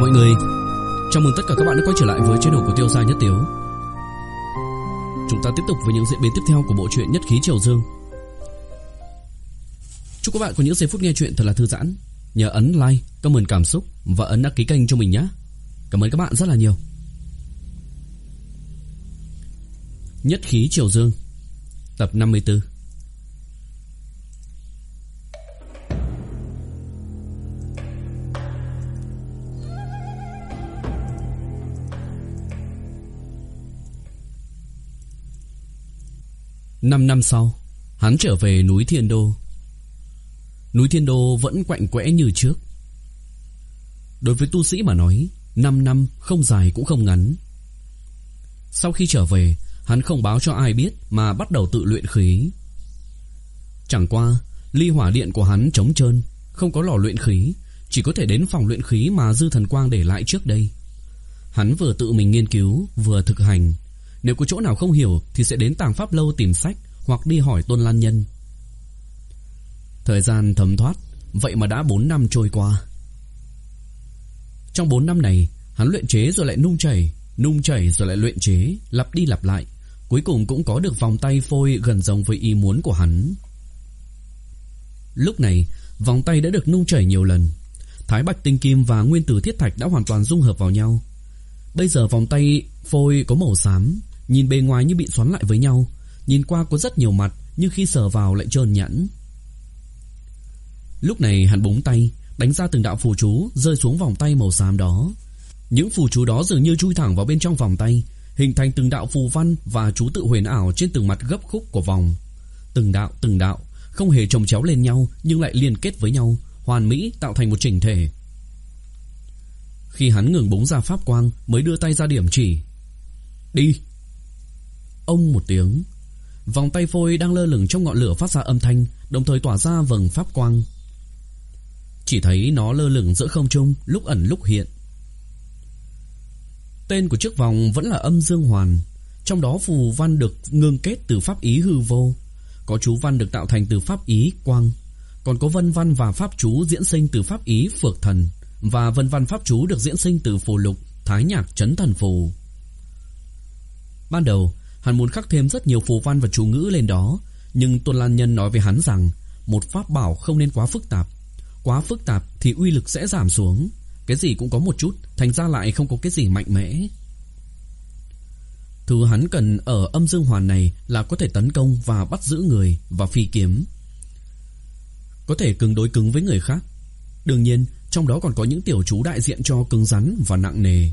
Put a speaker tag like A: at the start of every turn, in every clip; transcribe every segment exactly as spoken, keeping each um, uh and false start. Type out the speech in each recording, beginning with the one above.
A: mọi người, chào mừng tất cả các bạn đã quay trở lại với channel của Tiêu Gia Nhất Tiếu. Chúng ta tiếp tục với những diễn biến tiếp theo của bộ truyện Nhất Khí Triều Dương. Chúc các bạn có những giây phút nghe truyện thật là thư giãn. Nhớ ấn like, comment cảm xúc và ấn đăng ký kênh cho mình nhé. Cảm ơn các bạn rất là nhiều. Nhất Khí Triều Dương, tập năm mươi tư. Năm năm sau, hắn trở về núi Thiên Đô. Núi Thiên Đô vẫn quạnh quẽ như trước. Đối với tu sĩ mà nói, năm năm không dài cũng không ngắn. Sau khi trở về, hắn không báo cho ai biết mà bắt đầu tự luyện khí. Chẳng qua, ly hỏa điện của hắn trống trơn, không có lò luyện khí, chỉ có thể đến phòng luyện khí mà Dư Thần Quang để lại trước đây. Hắn vừa tự mình nghiên cứu, vừa thực hành. Nếu có chỗ nào không hiểu thì sẽ đến Tàng Pháp Lâu tìm sách hoặc đi hỏi Tôn Lan Nhân. Thời gian thấm thoát, vậy mà đã bốn năm trôi qua. Trong bốn năm này, hắn luyện chế rồi lại nung chảy, nung chảy rồi lại luyện chế, lặp đi lặp lại, cuối cùng cũng có được vòng tay phôi gần giống với ý muốn của hắn. Lúc này, vòng tay đã được nung chảy nhiều lần. Thái Bạch Tinh Kim và Nguyên Tử Thiết Thạch đã hoàn toàn dung hợp vào nhau. Bây giờ vòng tay phôi có màu xám, nhìn bề ngoài như bị xoắn lại với nhau, nhìn qua có rất nhiều mặt, nhưng khi sờ vào lại trơn nhẵn. Lúc này hắn búng tay, đánh ra từng đạo phù chú rơi xuống vòng tay màu xám đó. Những phù chú đó dường như chui thẳng vào bên trong vòng tay, hình thành từng đạo phù văn và chú tự huyền ảo trên từng mặt gấp khúc của vòng. Từng đạo từng đạo, không hề chồng chéo lên nhau nhưng lại liên kết với nhau, hoàn mỹ tạo thành một chỉnh thể. Khi hắn ngừng búng ra pháp quang mới đưa tay ra điểm chỉ. Đi. Ông một tiếng, vòng tay phôi đang lơ lửng trong ngọn lửa phát ra âm thanh, đồng thời tỏa ra vầng pháp quang. Chỉ thấy nó lơ lửng giữa không trung, lúc ẩn lúc hiện. Tên của chiếc vòng vẫn là Âm Dương Hoàn, trong đó phù văn được ngưng kết từ pháp ý hư vô, có chú văn được tạo thành từ pháp ý quang, còn có vân văn và pháp chú diễn sinh từ pháp ý Phược Thần, và vân văn pháp chú được diễn sinh từ phù lục Thái Nhạc Chấn Thần Phù. Ban đầu hắn muốn khắc thêm rất nhiều phù văn và chú ngữ lên đó, nhưng Tôn Lan Nhân nói với hắn rằng một pháp bảo không nên quá phức tạp. Quá phức tạp thì uy lực sẽ giảm xuống. Cái gì cũng có một chút, thành ra lại không có cái gì mạnh mẽ. Thứ hắn cần ở Âm Dương Hoàn này là có thể tấn công và bắt giữ người và phi kiếm, có thể cứng đối cứng với người khác. Đương nhiên trong đó còn có những tiểu chú đại diện cho cứng rắn và nặng nề.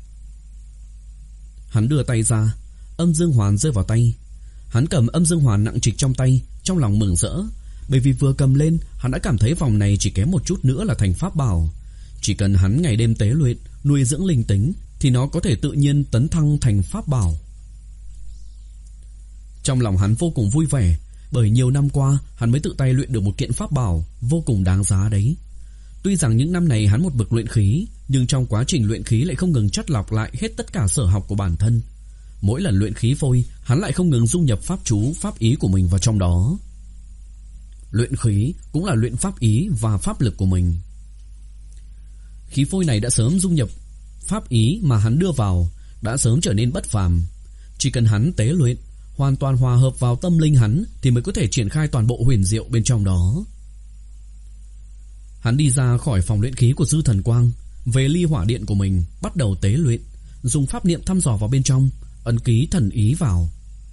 A: Hắn đưa tay ra, Âm Dương Hoàn rơi vào tay. Hắn cầm Âm Dương Hoàn nặng trịch trong tay, trong lòng mừng rỡ, bởi vì vừa cầm lên hắn đã cảm thấy vòng này chỉ kém một chút nữa là thành pháp bảo. Chỉ cần hắn ngày đêm tế luyện, nuôi dưỡng linh tính thì nó có thể tự nhiên tấn thăng thành pháp bảo. Trong lòng hắn vô cùng vui vẻ, bởi nhiều năm qua hắn mới tự tay luyện được một kiện pháp bảo vô cùng đáng giá đấy. Tuy rằng những năm này hắn một bậc luyện khí, nhưng trong quá trình luyện khí lại không ngừng chắt lọc lại hết tất cả sở học của bản thân. Mỗi lần luyện khí phôi, hắn lại không ngừng dung nhập pháp chú, pháp ý của mình vào trong đó. Luyện khí cũng là luyện pháp ý và pháp lực của mình. Khí phôi này đã sớm dung nhập pháp ý mà hắn đưa vào, đã sớm trở nên bất phàm. Chỉ cần hắn tế luyện, hoàn toàn hòa hợp vào tâm linh hắn thì mới có thể triển khai toàn bộ huyền diệu bên trong đó. Hắn đi ra khỏi phòng luyện khí của Dư Thần Quang, về ly hỏa điện của mình, bắt đầu tế luyện, dùng pháp niệm thăm dò vào bên trong, ấn ký thần ý vào.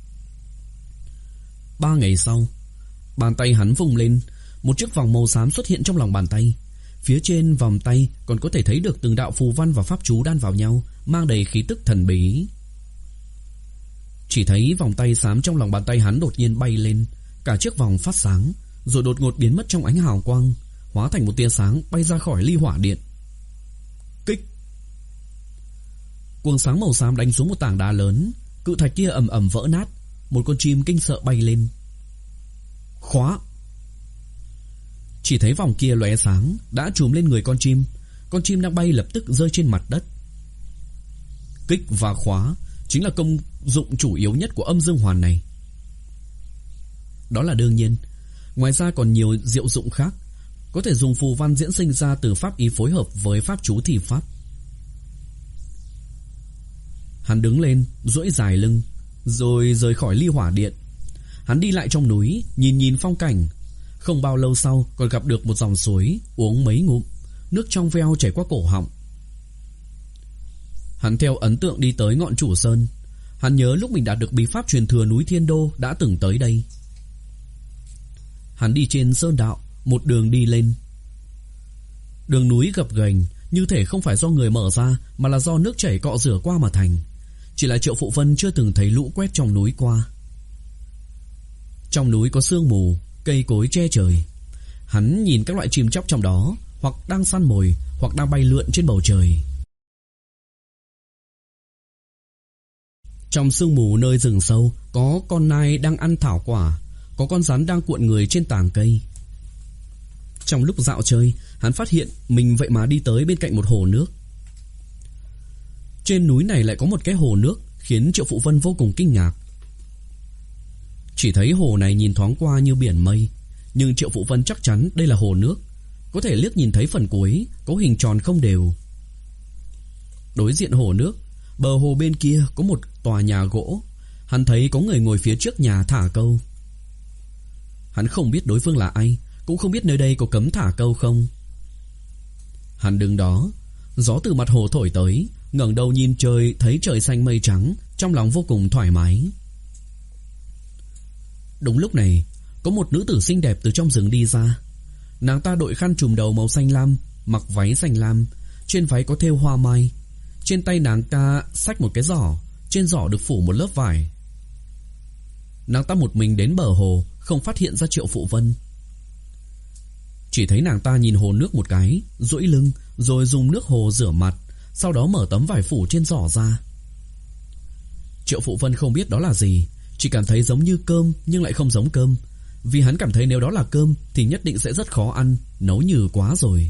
A: Ba ngày sau, bàn tay hắn vung lên, một chiếc vòng màu xám xuất hiện trong lòng bàn tay. Phía trên vòng tay còn có thể thấy được từng đạo phù văn và pháp chú đan vào nhau, mang đầy khí tức thần bí. Chỉ thấy vòng tay xám trong lòng bàn tay hắn đột nhiên bay lên, cả chiếc vòng phát sáng, rồi đột ngột biến mất trong ánh hào quang, hóa thành một tia sáng bay ra khỏi ly hỏa điện. Kích! Cuồng sáng màu xám đánh xuống một tảng đá lớn, cự thạch kia ầm ầm vỡ nát, một con chim kinh sợ bay lên. Khóa! Chỉ thấy vòng kia lóe sáng đã trùm lên người con chim. Con chim đang bay lập tức rơi trên mặt đất. Kích và khóa chính là công dụng chủ yếu nhất của Âm Dương Hoàn này. Đó là đương nhiên. Ngoài ra còn nhiều diệu dụng khác, có thể dùng phù văn diễn sinh ra từ pháp ý phối hợp với pháp chú thi pháp. Hắn đứng lên, duỗi dài lưng, rồi rời khỏi ly hỏa điện. Hắn đi lại trong núi, nhìn nhìn phong cảnh. Không bao lâu sau còn gặp được một dòng suối, uống mấy ngụm, nước trong veo chảy qua cổ họng. Hắn theo ấn tượng đi tới ngọn Chủ Sơn. Hắn nhớ lúc mình đạt được bí pháp truyền thừa núi Thiên Đô đã từng tới đây. Hắn đi trên sơn đạo, một đường đi lên. Đường núi gập ghềnh, như thể không phải do người mở ra, mà là do nước chảy cọ rửa qua mà thành. Chỉ là Triệu Phụ Vân chưa từng thấy lũ quét trong núi qua. Trong núi có sương mù, cây cối che trời. Hắn nhìn các loại chim chóc trong đó, hoặc đang săn mồi, hoặc đang bay lượn trên bầu trời. Trong sương mù nơi rừng sâu, có con nai đang ăn thảo quả, có con rắn đang cuộn người trên tàng cây. Trong lúc dạo chơi, hắn phát hiện mình vậy mà đi tới bên cạnh một hồ nước. Trên núi này lại có một cái hồ nước, khiến Triệu Phụ Vân vô cùng kinh ngạc. Chỉ thấy hồ này nhìn thoáng qua như biển mây, nhưng Triệu Phụ Vân chắc chắn đây là hồ nước. Có thể liếc nhìn thấy phần cuối có hình tròn không đều. Đối diện hồ nước, bờ hồ bên kia có một tòa nhà gỗ. Hắn thấy có người ngồi phía trước nhà thả câu. Hắn không biết đối phương là ai, cũng không biết nơi đây có cấm thả câu không. Hắn đứng đó, gió từ mặt hồ thổi tới, ngẩng đầu nhìn trời, thấy trời xanh mây trắng, trong lòng vô cùng thoải mái. Đúng lúc này, có một nữ tử xinh đẹp từ trong rừng đi ra. Nàng ta đội khăn trùm đầu màu xanh lam, mặc váy xanh lam, trên váy có thêu hoa mai. Trên tay nàng ta xách một cái giỏ, trên giỏ được phủ một lớp vải. Nàng ta một mình đến bờ hồ, không phát hiện ra Triệu Phụ Vân. Chỉ thấy nàng ta nhìn hồ nước một cái, duỗi lưng, rồi dùng nước hồ rửa mặt, sau đó mở tấm vải phủ trên giỏ ra. Triệu Phụ Vân không biết đó là gì, chỉ cảm thấy giống như cơm nhưng lại không giống cơm, vì hắn cảm thấy nếu đó là cơm thì nhất định sẽ rất khó ăn, nấu nhừ quá rồi.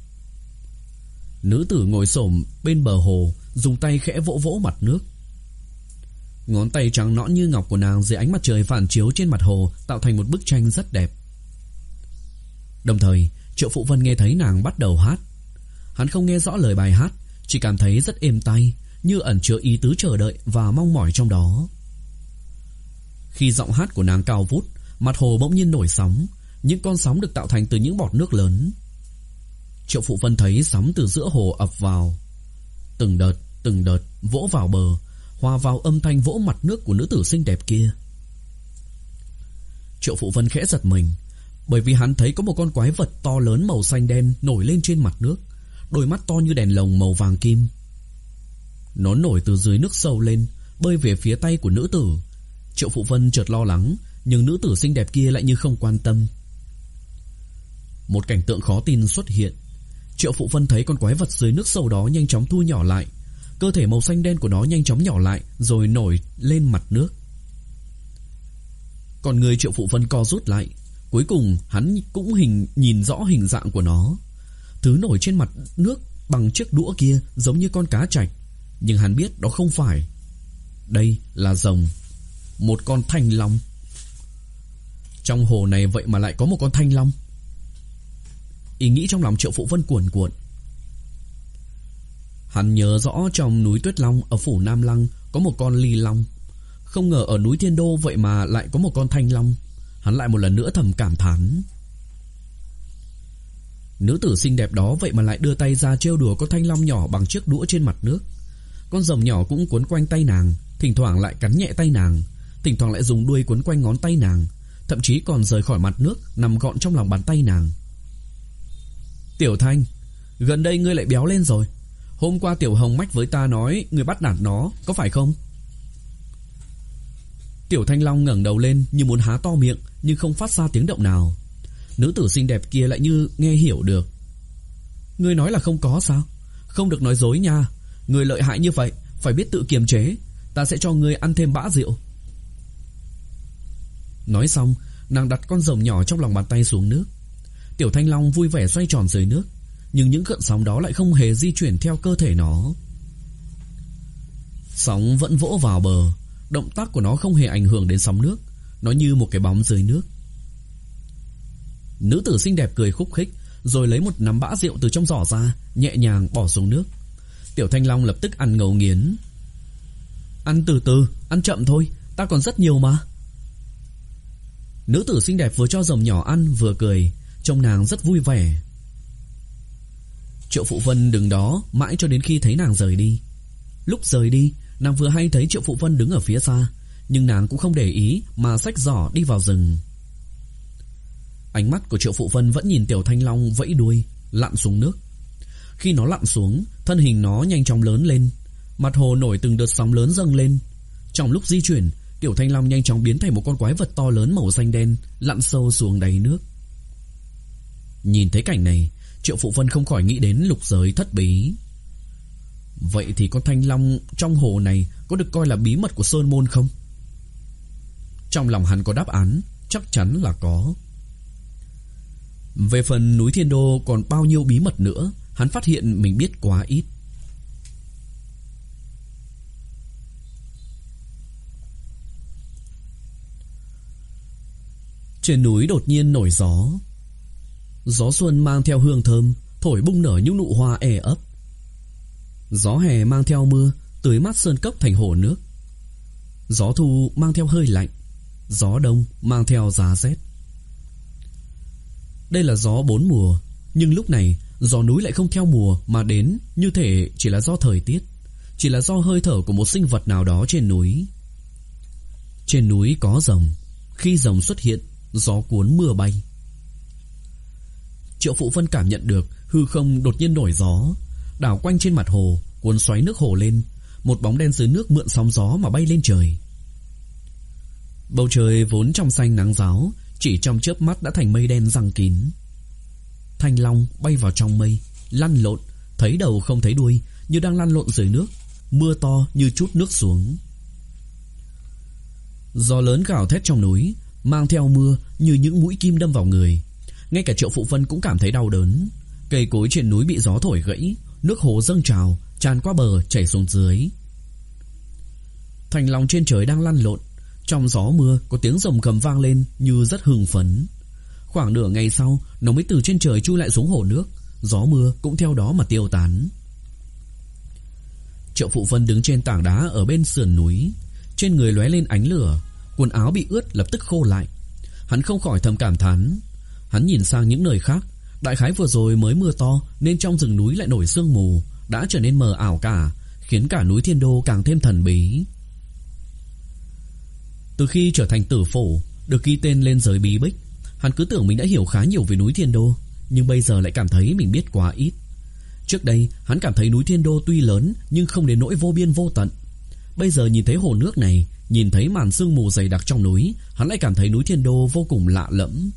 A: Nữ tử ngồi xổm bên bờ hồ, dùng tay khẽ vỗ vỗ mặt nước. Ngón tay trắng nõn như ngọc của nàng dưới ánh mặt trời phản chiếu trên mặt hồ, tạo thành một bức tranh rất đẹp. Đồng thời, Triệu Phụ Vân nghe thấy nàng bắt đầu hát. Hắn không nghe rõ lời bài hát, chỉ cảm thấy rất êm tai, như ẩn chứa ý tứ chờ đợi và mong mỏi trong đó. Khi giọng hát của nàng cao vút, mặt hồ bỗng nhiên nổi sóng. Những con sóng được tạo thành từ những bọt nước lớn. Triệu Phụ Vân thấy sóng từ giữa hồ ập vào, từng đợt, từng đợt vỗ vào bờ, hòa vào âm thanh vỗ mặt nước của nữ tử xinh đẹp kia. Triệu Phụ Vân khẽ giật mình, bởi vì hắn thấy có một con quái vật to lớn màu xanh đen nổi lên trên mặt nước, đôi mắt to như đèn lồng màu vàng kim. Nó nổi từ dưới nước sâu lên, bơi về phía tay của nữ tử. Triệu Phụ Vân chợt lo lắng, nhưng nữ tử xinh đẹp kia lại như không quan tâm. Một cảnh tượng khó tin xuất hiện. Triệu Phụ Vân thấy con quái vật dưới nước sâu đó nhanh chóng thu nhỏ lại. Cơ thể màu xanh đen của nó nhanh chóng nhỏ lại, rồi nổi lên mặt nước. Còn người Triệu Phụ Vân co rút lại. Cuối cùng hắn cũng hình nhìn rõ hình dạng của nó. Thứ nổi trên mặt nước bằng chiếc đũa kia giống như con cá trạch, nhưng hắn biết đó không phải. Đây là rồng, một con thanh long. Trong hồ này vậy mà lại có một con thanh long. Ý nghĩ trong lòng Triệu Phụ Vân cuồn cuộn. Hắn nhớ rõ trong núi Tuyết Long ở phủ Nam Lăng có một con ly long. Không ngờ ở núi Thiên Đô vậy mà lại có một con thanh long. Hắn lại một lần nữa thầm cảm thán. Nữ tử xinh đẹp đó vậy mà lại đưa tay ra trêu đùa con thanh long nhỏ bằng chiếc đũa trên mặt nước. Con rồng nhỏ cũng quấn quanh tay nàng, thỉnh thoảng lại cắn nhẹ tay nàng, thỉnh thoảng lại dùng đuôi quấn quanh ngón tay nàng, thậm chí còn rời khỏi mặt nước, nằm gọn trong lòng bàn tay nàng. Tiểu Thanh, gần đây ngươi lại béo lên rồi. Hôm qua Tiểu Hồng mách với ta nói ngươi bắt nạt nó, có phải không? Tiểu Thanh Long ngẩng đầu lên như muốn há to miệng, nhưng không phát ra tiếng động nào. Nữ tử xinh đẹp kia lại như nghe hiểu được. Ngươi nói là không có sao? Không được nói dối nha. Ngươi lợi hại như vậy, phải biết tự kiềm chế. Ta sẽ cho ngươi ăn thêm bã rượu. Nói xong, nàng đặt con rồng nhỏ trong lòng bàn tay xuống nước. Tiểu Thanh Long vui vẻ xoay tròn dưới nước, nhưng những gợn sóng đó lại không hề di chuyển theo cơ thể nó. Sóng vẫn vỗ vào bờ. Động tác của nó không hề ảnh hưởng đến sóng nước. Nó như một cái bóng dưới nước. Nữ tử xinh đẹp cười khúc khích, rồi lấy một nắm bã rượu từ trong giỏ ra, nhẹ nhàng bỏ xuống nước. Tiểu Thanh Long lập tức ăn ngấu nghiến. Ăn từ từ, ăn chậm thôi, ta còn rất nhiều mà. Nữ tử xinh đẹp vừa cho rồng nhỏ ăn vừa cười, trông nàng rất vui vẻ. Triệu Phụ Vân đứng đó mãi cho đến khi thấy nàng rời đi. Lúc rời đi, nàng vừa hay thấy Triệu Phụ Vân đứng ở phía xa, nhưng nàng cũng không để ý mà xách giỏ đi vào rừng. Ánh mắt của Triệu Phụ Vân vẫn nhìn Tiểu Thanh Long vẫy đuôi lặn xuống nước. Khi nó lặn xuống, thân hình nó nhanh chóng lớn lên, mặt hồ nổi từng đợt sóng lớn dâng lên. Trong lúc di chuyển, Tiểu Thanh Long nhanh chóng biến thành một con quái vật to lớn màu xanh đen lặn sâu xuống đáy nước. Nhìn thấy cảnh này, Triệu Phụ Vân không khỏi nghĩ đến lục giới thất bí. Vậy thì con thanh long trong hồ này có được coi là bí mật của Sơn Môn không? Trong lòng hắn có đáp án, chắc chắn là có. Về phần núi Thiên Đô còn bao nhiêu bí mật nữa, hắn phát hiện mình biết quá ít. Trên núi đột nhiên nổi gió. Gió xuân mang theo hương thơm, thổi bung nở những nụ hoa e ấp. Gió hè mang theo mưa, tưới mát sơn cốc thành hồ nước. Gió thu mang theo hơi lạnh, gió đông mang theo giá rét. Đây là gió bốn mùa, nhưng lúc này gió núi lại không theo mùa mà đến, như thể chỉ là do thời tiết, chỉ là do hơi thở của một sinh vật nào đó trên núi. Trên núi có rồng, khi rồng xuất hiện, gió cuốn mưa bay. Triệu Phụ Vân cảm nhận được hư không đột nhiên nổi gió, đảo quanh trên mặt hồ, cuốn xoáy nước hồ lên. Một bóng đen dưới nước mượn sóng gió mà bay lên trời. Bầu trời vốn trong xanh nắng ráo, chỉ trong chớp mắt đã thành mây đen giăng kín. Thanh long bay vào trong mây, lăn lộn, thấy đầu không thấy đuôi, như đang lăn lộn dưới nước. Mưa to như trút nước xuống. Gió lớn gào thét trong núi, mang theo mưa như những mũi kim đâm vào người. Ngay cả Triệu Phụ Vân cũng cảm thấy đau đớn. Cây cối trên núi bị gió thổi gãy, nước hồ dâng trào, tràn qua bờ chảy xuống dưới. Thanh long trên trời đang lăn lộn. Trong gió mưa có tiếng rồng gầm vang lên như rất hưng phấn. Khoảng nửa ngày sau, nó mới từ trên trời chui lại xuống hồ nước. Gió mưa cũng theo đó mà tiêu tán. Triệu Phụ Vân đứng trên tảng đá ở bên sườn núi, trên người lóe lên ánh lửa, quần áo bị ướt lập tức khô lại. Hắn không khỏi thầm cảm thán. Hắn nhìn sang những nơi khác, đại khái vừa rồi mới mưa to nên trong rừng núi lại nổi sương mù, đã trở nên mờ ảo cả, khiến cả núi Thiên Đô càng thêm thần bí. Từ khi trở thành tử phổ, được ghi tên lên giới bí bích, hắn cứ tưởng mình đã hiểu khá nhiều về núi Thiên Đô, nhưng bây giờ lại cảm thấy mình biết quá ít. Trước đây hắn cảm thấy núi Thiên Đô tuy lớn nhưng không đến nỗi vô biên vô tận. Bây giờ nhìn thấy hồ nước này, nhìn thấy màn sương mù dày đặc trong núi, hắn lại cảm thấy núi Thiên Đô vô cùng lạ lẫm.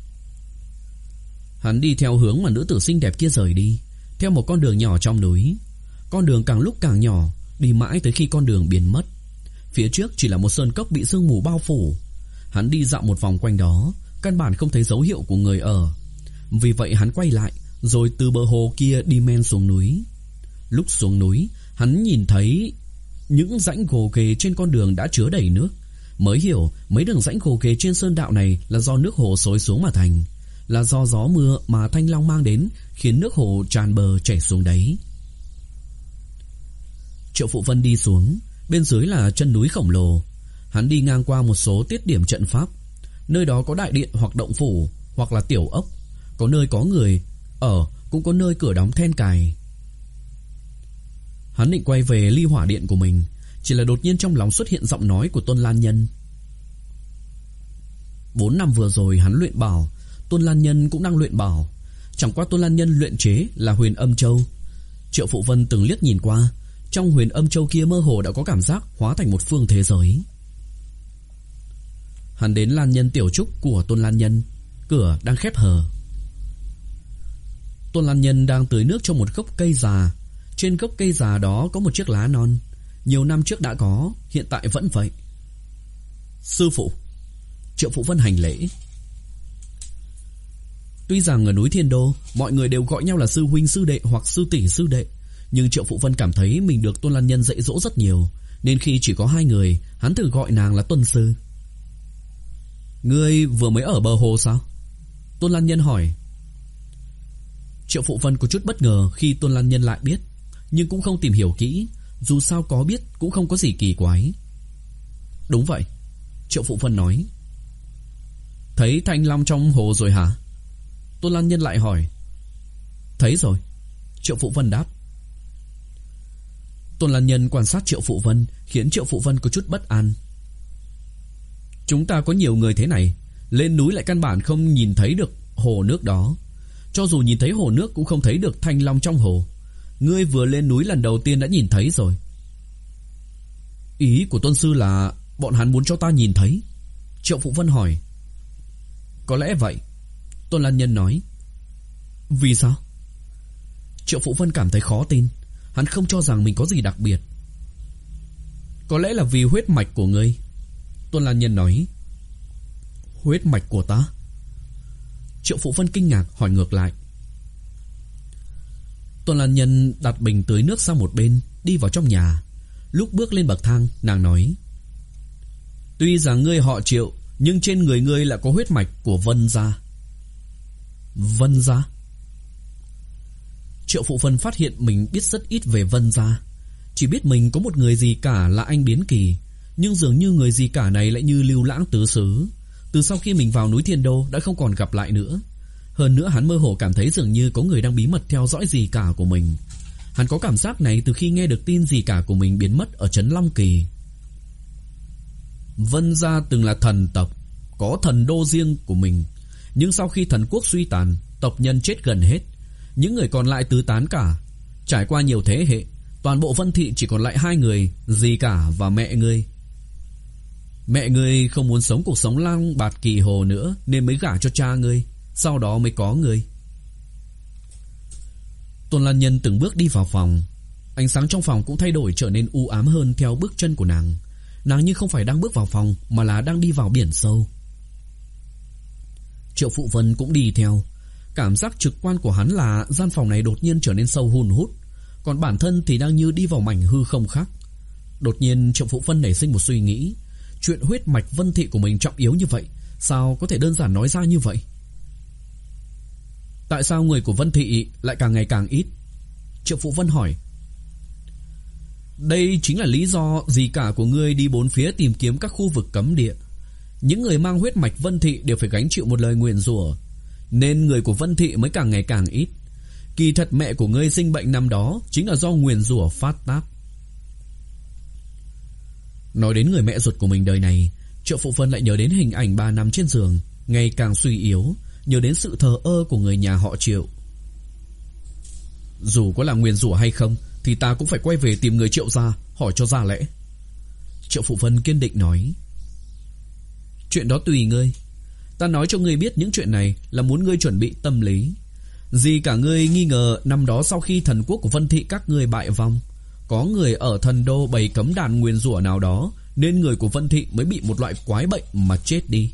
A: Hắn đi theo hướng mà nữ tử xinh đẹp kia rời đi, theo một con đường nhỏ trong núi. Con đường càng lúc càng nhỏ, đi mãi tới khi con đường biến mất. Phía trước chỉ là một sơn cốc bị sương mù bao phủ. Hắn đi dạo một vòng quanh đó, căn bản không thấy dấu hiệu của người ở. Vì vậy hắn quay lại, rồi từ bờ hồ kia đi men xuống núi. Lúc xuống núi, hắn nhìn thấy những rãnh gồ ghề trên con đường đã chứa đầy nước. Mới hiểu mấy đường rãnh gồ ghề trên sơn đạo này là do nước hồ xối xuống mà thành, là do gió mưa mà thanh long mang đến, khiến nước hồ tràn bờ chảy xuống đáy. Triệu Phụ Vân đi xuống, bên dưới là chân núi khổng lồ. Hắn đi ngang qua một số tiết điểm trận pháp. Nơi đó có đại điện hoặc động phủ, hoặc là tiểu ốc. Có nơi có người ở, cũng có nơi cửa đóng then cài. Hắn định quay về ly hỏa điện của mình, chỉ là đột nhiên trong lòng xuất hiện giọng nói của Tôn Lan Nhân. Bốn năm vừa rồi hắn luyện bảo, Tôn Lan Nhân cũng đang luyện bảo. Chẳng qua Tôn Lan Nhân luyện chế là Huyền Âm Châu. Triệu Phụ Vân từng liếc nhìn qua, trong Huyền Âm Châu kia mơ hồ đã có cảm giác hóa thành một phương thế giới. Hắn đến Lan Nhân tiểu trúc của Tôn Lan Nhân, cửa đang khép hờ. Tôn Lan Nhân đang tưới nước cho một gốc cây già. Trên gốc cây già đó có một chiếc lá non, nhiều năm trước đã có, hiện tại vẫn vậy. Sư phụ. Triệu Phụ Vân hành lễ. Tuy rằng ở núi Thiên Đô mọi người đều gọi nhau là sư huynh sư đệ hoặc sư tỷ sư đệ, nhưng Triệu Phụ Vân cảm thấy mình được Tôn Lan Nhân dạy dỗ rất nhiều, nên khi chỉ có hai người, hắn thử gọi nàng là Tuân sư. Ngươi vừa mới ở bờ hồ sao? Tôn Lan Nhân hỏi. Triệu Phụ Vân có chút bất ngờ khi Tôn Lan Nhân lại biết, nhưng cũng không tìm hiểu kỹ. Dù sao có biết cũng không có gì kỳ quái. Đúng vậy, Triệu Phụ Vân nói. Thấy thanh long trong hồ rồi hả? Tôn Lan Nhân lại hỏi. Thấy rồi, Triệu Phụ Vân đáp. Tôn Lan Nhân quan sát Triệu Phụ Vân khiến Triệu Phụ Vân có chút bất an. Chúng ta có nhiều người thế này, lên núi lại căn bản không nhìn thấy được hồ nước đó. Cho dù nhìn thấy hồ nước cũng không thấy được thanh long trong hồ. Ngươi vừa lên núi lần đầu tiên đã nhìn thấy rồi. Ý của tôn sư là bọn hắn muốn cho ta nhìn thấy? Triệu Phụ Vân hỏi. Có lẽ vậy, Tôn Lan Nhân nói. Vì sao? Triệu Phụ Vân cảm thấy khó tin. Hắn không cho rằng mình có gì đặc biệt. Có lẽ là vì huyết mạch của ngươi, Tôn Lan Nhân nói. Huyết mạch của ta? Triệu Phụ Vân kinh ngạc hỏi ngược lại. Tôn Lan Nhân đặt bình tưới nước sang một bên, đi vào trong nhà. Lúc bước lên bậc thang, nàng nói. Tuy rằng ngươi họ Triệu, nhưng trên người ngươi lại có huyết mạch của Vân gia. Vân gia? Triệu Phụ Vân phát hiện mình biết rất ít về Vân gia. Chỉ biết mình có một người dì cả là anh Biến Kỳ. Nhưng dường như người dì cả này lại như lưu lãng tứ xứ. Từ sau khi mình vào núi Thiên Đô đã không còn gặp lại nữa. Hơn nữa hắn mơ hồ cảm thấy dường như có người đang bí mật theo dõi dì cả của mình. Hắn có cảm giác này từ khi nghe được tin dì cả của mình biến mất ở trấn Long Kỳ. Vân gia từng là thần tộc, có thần đô riêng của mình. Nhưng sau khi thần quốc suy tàn, tộc nhân chết gần hết. Những người còn lại tứ tán cả. Trải qua nhiều thế hệ, toàn bộ Vân thị chỉ còn lại hai người, dì cả và mẹ ngươi. Mẹ ngươi không muốn sống cuộc sống lang bạt kỳ hồ nữa nên mới gả cho cha ngươi, sau đó mới có ngươi. Tôn Lan Nhân từng bước đi vào phòng. Ánh sáng trong phòng cũng thay đổi trở nên u ám hơn theo bước chân của nàng. Nàng như không phải đang bước vào phòng mà là đang đi vào biển sâu. Triệu Phụ Vân cũng đi theo. Cảm giác trực quan của hắn là gian phòng này đột nhiên trở nên sâu hun hút, còn bản thân thì đang như đi vào mảnh hư không khác. Đột nhiên Triệu Phụ Vân nảy sinh một suy nghĩ. Chuyện huyết mạch Vân thị của mình trọng yếu như vậy, sao có thể đơn giản nói ra như vậy? Tại sao người của Vân thị lại càng ngày càng ít? Triệu Phụ Vân hỏi. Đây chính là lý do dì cả của ngươi đi bốn phía tìm kiếm các khu vực cấm địa. Những người mang huyết mạch Vân thị đều phải gánh chịu một lời nguyền rủa, nên người của Vân thị mới càng ngày càng ít. Kỳ thật mẹ của ngươi sinh bệnh năm đó chính là do nguyền rủa phát tác. Nói đến người mẹ ruột của mình đời này, Triệu Phụ Vân lại nhớ đến hình ảnh bà nằm trên giường, ngày càng suy yếu, nhớ đến sự thờ ơ của người nhà họ Triệu. Dù có là nguyền rủa hay không thì ta cũng phải quay về tìm người Triệu gia, hỏi cho ra lẽ. Triệu Phụ Vân kiên định nói. Chuyện đó tùy ngươi. Ta nói cho ngươi biết những chuyện này là muốn ngươi chuẩn bị tâm lý. Dì cả ngươi nghi ngờ năm đó sau khi thần quốc của Vân thị các ngươi bại vong, có người ở thần đô bày cấm đàn nguyền rủa nào đó, nên người của Vân thị mới bị một loại quái bệnh mà chết đi.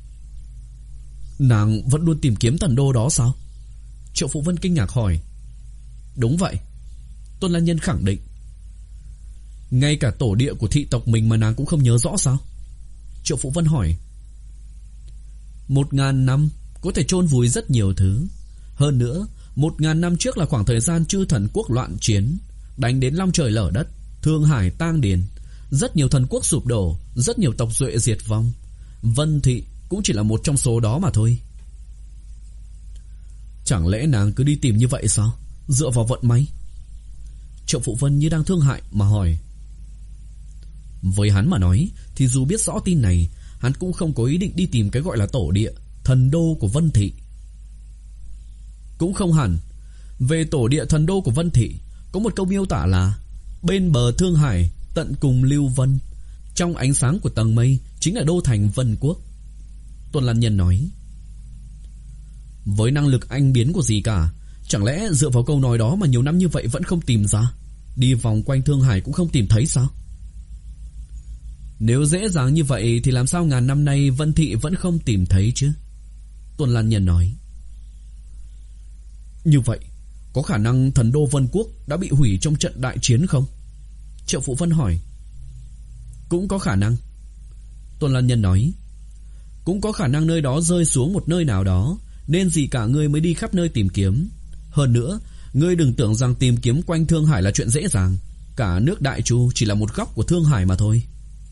A: Nàng vẫn luôn tìm kiếm thần đô đó sao? Triệu Phụ Vân kinh ngạc hỏi. Đúng vậy, Tôn Lan Nhân khẳng định. Ngay cả tổ địa của thị tộc mình mà nàng cũng không nhớ rõ sao? Triệu Phụ Vân hỏi. Một ngàn năm có thể chôn vùi rất nhiều thứ. Hơn nữa, một ngàn năm trước là khoảng thời gian chư thần quốc loạn chiến, đánh đến long trời lở đất, thương hải tang điền, rất nhiều thần quốc sụp đổ, rất nhiều tộc duệ diệt vong. Vân thị cũng chỉ là một trong số đó mà thôi. Chẳng lẽ nàng cứ đi tìm như vậy sao? Dựa vào vận may? Triệu Phụ Vân như đang thương hại mà hỏi. Với hắn mà nói thì dù biết rõ tin này, hắn cũng không có ý định đi tìm cái gọi là tổ địa, thần đô của Vân thị. Cũng không hẳn. Về tổ địa thần đô của Vân thị, có một câu miêu tả là bên bờ thương hải, tận cùng lưu vân, trong ánh sáng của tầng mây chính là đô thành Vân quốc. Tôn Lan Nhân nói. Với năng lực anh biến của dì cả, chẳng lẽ dựa vào câu nói đó mà nhiều năm như vậy vẫn không tìm ra? Đi vòng quanh thương hải cũng không tìm thấy sao? Nếu dễ dàng như vậy thì làm sao ngàn năm nay Vân thị vẫn không tìm thấy chứ? Tôn Lan Nhân nói. Như vậy, có khả năng thần đô Vân quốc đã bị hủy trong trận đại chiến không? Triệu Phụ Vân hỏi. Cũng có khả năng, Tôn Lan Nhân nói. Cũng có khả năng nơi đó rơi xuống một nơi nào đó, nên dì cả ngươi mới đi khắp nơi tìm kiếm. Hơn nữa, ngươi đừng tưởng rằng tìm kiếm quanh thương hải là chuyện dễ dàng. Cả nước Đại Chu chỉ là một góc của Thương Hải mà thôi.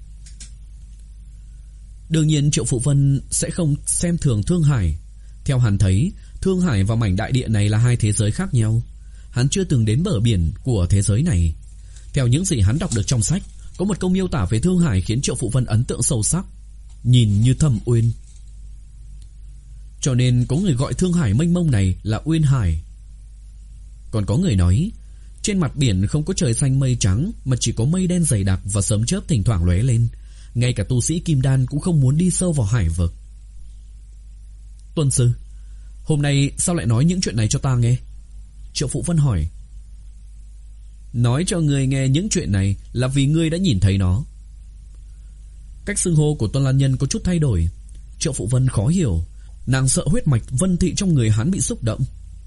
A: Đương nhiên Triệu Phụ Vân sẽ không xem thường Thương Hải. Theo hắn thấy, Thương Hải và mảnh đại địa này là hai thế giới khác nhau. Hắn chưa từng đến bờ biển của thế giới này. Theo những gì hắn đọc được trong sách, có một câu miêu tả về Thương Hải khiến Triệu Phụ Vân ấn tượng sâu sắc, nhìn như thâm uyên. Cho nên có người gọi Thương Hải mênh mông này là Uyên Hải. Còn có người nói, trên mặt biển không có trời xanh mây trắng, mà chỉ có mây đen dày đặc và sấm chớp thỉnh thoảng lóe lên. Ngay cả tu sĩ kim đan cũng không muốn đi sâu vào hải vực. Tuân sư, hôm nay sao lại nói những chuyện này cho ta nghe? Triệu Phụ Vân hỏi. Nói cho ngươi nghe những chuyện này là vì ngươi đã nhìn thấy nó. Cách xưng hô của Tuân Lan Nhân có chút thay đổi. Triệu Phụ Vân khó hiểu. Nàng sợ huyết mạch Vân Thị trong người hắn bị xúc động.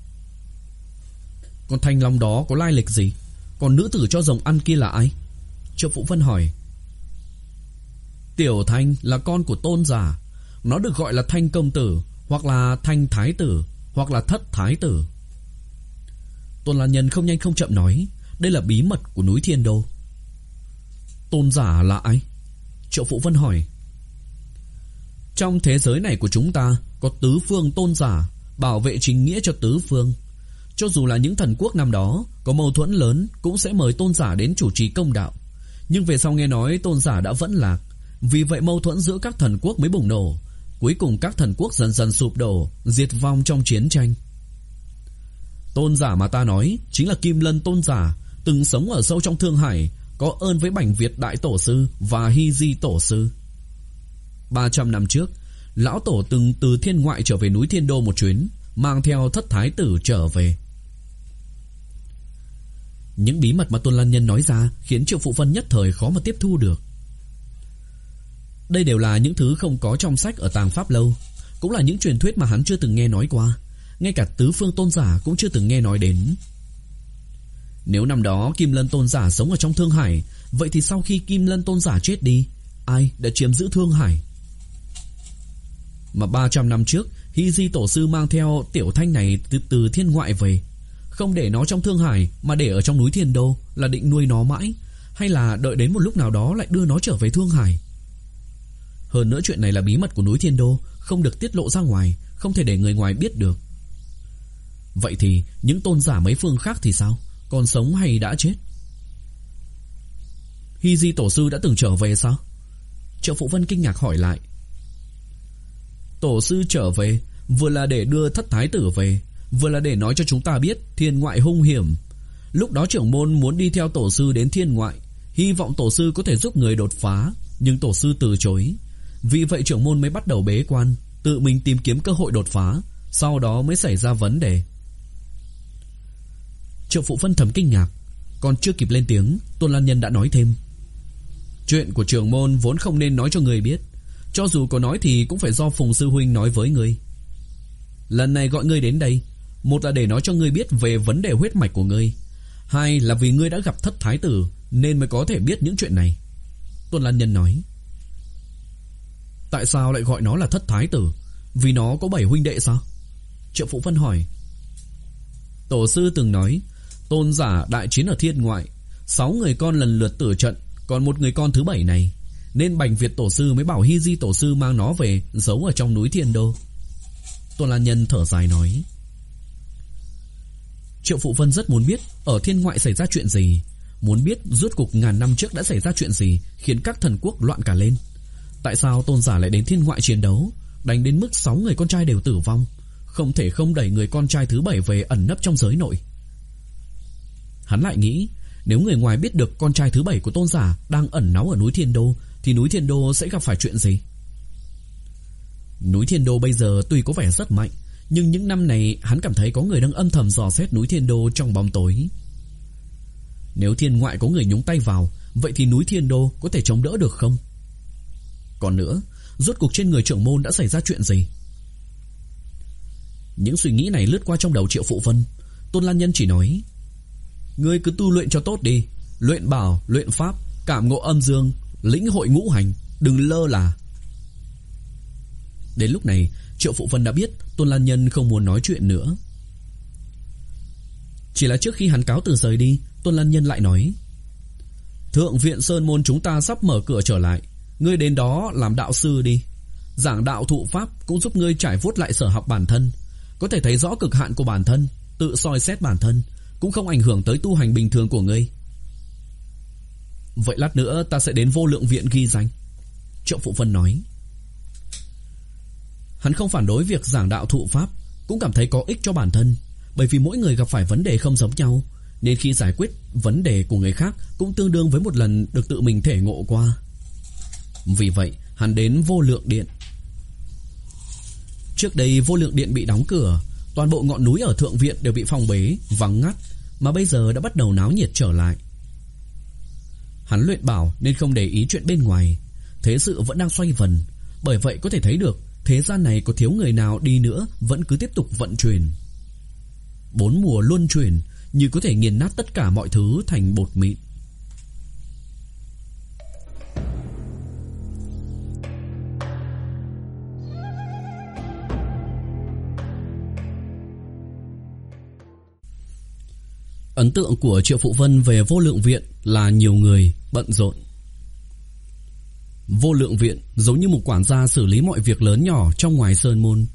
A: Con thanh long đó có lai lịch gì? Còn nữ tử cho rồng ăn kia là ai? Triệu Phụ Vân hỏi. Tiểu Thanh là con của Tôn giả. Nó được gọi là Thanh công tử, hoặc là Thanh thái tử, hoặc là Thất thái tử. Tôn Lan Nhân không nhanh không chậm nói, đây là bí mật của núi Thiên Đô. Tôn giả là ai? Triệu Phụ Vân hỏi. Trong thế giới này của chúng ta có tứ phương tôn giả, bảo vệ chính nghĩa cho tứ phương. Cho dù là những thần quốc năm đó có mâu thuẫn lớn, cũng sẽ mời tôn giả đến chủ trì công đạo. Nhưng về sau nghe nói tôn giả đã vẫn lạc, vì vậy mâu thuẫn giữa các thần quốc mới bùng nổ. Cuối cùng các thần quốc dần dần sụp đổ, diệt vong trong chiến tranh. Tôn giả mà ta nói chính là Kim Lân tôn giả, từng sống ở sâu trong Thương Hải, có ơn với Bành Việt Đại Tổ Sư và Hy Di Tổ Sư. ba trăm năm trước, lão tổ từng từ thiên ngoại trở về núi Thiên Đô một chuyến, mang theo Thất thái tử trở về. Những bí mật mà Tôn Lan Nhân nói ra khiến Triệu Phụ Vân nhất thời khó mà tiếp thu được. Đây đều là những thứ không có trong sách ở Tàng Pháp Lâu, cũng là những truyền thuyết mà hắn chưa từng nghe nói qua. Ngay cả tứ phương tôn giả cũng chưa từng nghe nói đến. Nếu năm đó Kim Lân tôn giả sống ở trong Thương Hải, vậy thì sau khi Kim Lân tôn giả chết đi, ai đã chiếm giữ Thương Hải? Mà ba trăm năm trước, Hy Di Tổ Sư mang theo Tiểu Thanh này từ, từ thiên ngoại về, không để nó trong Thương Hải mà để ở trong núi Thiên Đô, là định nuôi nó mãi, hay là đợi đến một lúc nào đó lại đưa nó trở về Thương Hải? Hơn nữa chuyện này là bí mật của núi Thiên Đô, không được tiết lộ ra ngoài, không thể để người ngoài biết được. Vậy thì những tôn giả mấy phương khác thì sao? Còn sống hay đã chết? Hy Di Tổ Sư đã từng trở về sao? Triệu Phụ Vân kinh ngạc hỏi lại. Tổ sư trở về vừa là để đưa Thất thái tử về, vừa là để nói cho chúng ta biết thiên ngoại hung hiểm. Lúc đó trưởng môn muốn đi theo tổ sư đến thiên ngoại, hy vọng tổ sư có thể giúp người đột phá, nhưng tổ sư từ chối. Vì vậy trưởng môn mới bắt đầu bế quan, tự mình tìm kiếm cơ hội đột phá, sau đó mới xảy ra vấn đề. Triệu Phụ Vân thầm kinh ngạc, còn chưa kịp lên tiếng, Tôn Lan Nhân đã nói thêm. Chuyện của trưởng môn vốn không nên nói cho người biết, cho dù có nói thì cũng phải do Phùng sư huynh nói với ngươi. Lần này gọi ngươi đến đây, một là để nói cho ngươi biết về vấn đề huyết mạch của ngươi, hai là vì ngươi đã gặp Thất thái tử nên mới có thể biết những chuyện này. Tôn Lan Nhân nói. Tại sao lại gọi nó là Thất thái tử? Vì nó có bảy huynh đệ sao? Triệu Phụ Vân hỏi. Tổ sư từng nói, tôn giả đại chiến ở thiên ngoại, sáu người con lần lượt tử trận, còn một người con thứ bảy này, nên Bành Việt Tổ Sư mới bảo Hy Di Tổ Sư mang nó về giấu ở trong núi Thiên Đô. Tôn Lan Nhân thở dài nói. Triệu Phụ Vân rất muốn biết ở thiên ngoại xảy ra chuyện gì, muốn biết rốt cuộc ngàn năm trước đã xảy ra chuyện gì khiến các thần quốc loạn cả lên. Tại sao tôn giả lại đến thiên ngoại chiến đấu, đánh đến mức sáu người con trai đều tử vong, không thể không đẩy người con trai thứ bảy về ẩn nấp trong giới nội. Hắn lại nghĩ, nếu người ngoài biết được con trai thứ bảy của tôn giả đang ẩn náu ở núi Thiên Đô, thì núi Thiên Đô sẽ gặp phải chuyện gì? Núi Thiên Đô bây giờ tuy có vẻ rất mạnh, nhưng những năm này hắn cảm thấy có người đang âm thầm dò xét núi Thiên Đô trong bóng tối. Nếu thiên ngoại có người nhúng tay vào, vậy thì núi Thiên Đô có thể chống đỡ được không? Còn nữa, rốt cuộc trên người trưởng môn đã xảy ra chuyện gì? Những suy nghĩ này lướt qua trong đầu Triệu Phụ Vân. Tôn Lan Nhân chỉ nói, ngươi cứ tu luyện cho tốt đi, luyện bảo, luyện pháp, cảm ngộ âm dương, lĩnh hội ngũ hành, đừng lơ là. Đến lúc này, Triệu Phụ Vân đã biết Tôn Lan Nhân không muốn nói chuyện nữa. Chỉ là trước khi hắn cáo từ rời đi, Tôn Lan Nhân lại nói, Thượng viện Sơn Môn chúng ta sắp mở cửa trở lại, ngươi đến đó làm đạo sư đi. Giảng đạo thụ pháp cũng giúp ngươi trải vuốt lại sở học bản thân, có thể thấy rõ cực hạn của bản thân, tự soi xét bản thân, cũng không ảnh hưởng tới tu hành bình thường của ngươi. Vậy lát nữa ta sẽ đến Vô Lượng Viện ghi danh, Triệu Phụ Vân nói. Hắn không phản đối việc giảng đạo thụ pháp, cũng cảm thấy có ích cho bản thân, bởi vì mỗi người gặp phải vấn đề không giống nhau, nên khi giải quyết vấn đề của người khác cũng tương đương với một lần được tự mình thể ngộ qua. Vì vậy hắn đến Vô Lượng Điện. Trước đây Vô Lượng Điện bị đóng cửa, toàn bộ ngọn núi ở Thượng Viện đều bị phong bế, vắng ngắt, mà bây giờ đã bắt đầu náo nhiệt trở lại. Hắn luyện bảo nên không để ý chuyện bên ngoài, thế sự vẫn đang xoay vần, bởi vậy có thể thấy được thế gian này có thiếu người nào đi nữa vẫn cứ tiếp tục vận chuyển. Bốn mùa luân chuyển, như có thể nghiền nát tất cả mọi thứ thành bột mịn. Ấn tượng của Triệu Phụ Vân về Vô Lượng Viện là nhiều người, bận rộn. Vô Lượng Viện giống như một quản gia xử lý mọi việc lớn nhỏ trong ngoài sơn môn.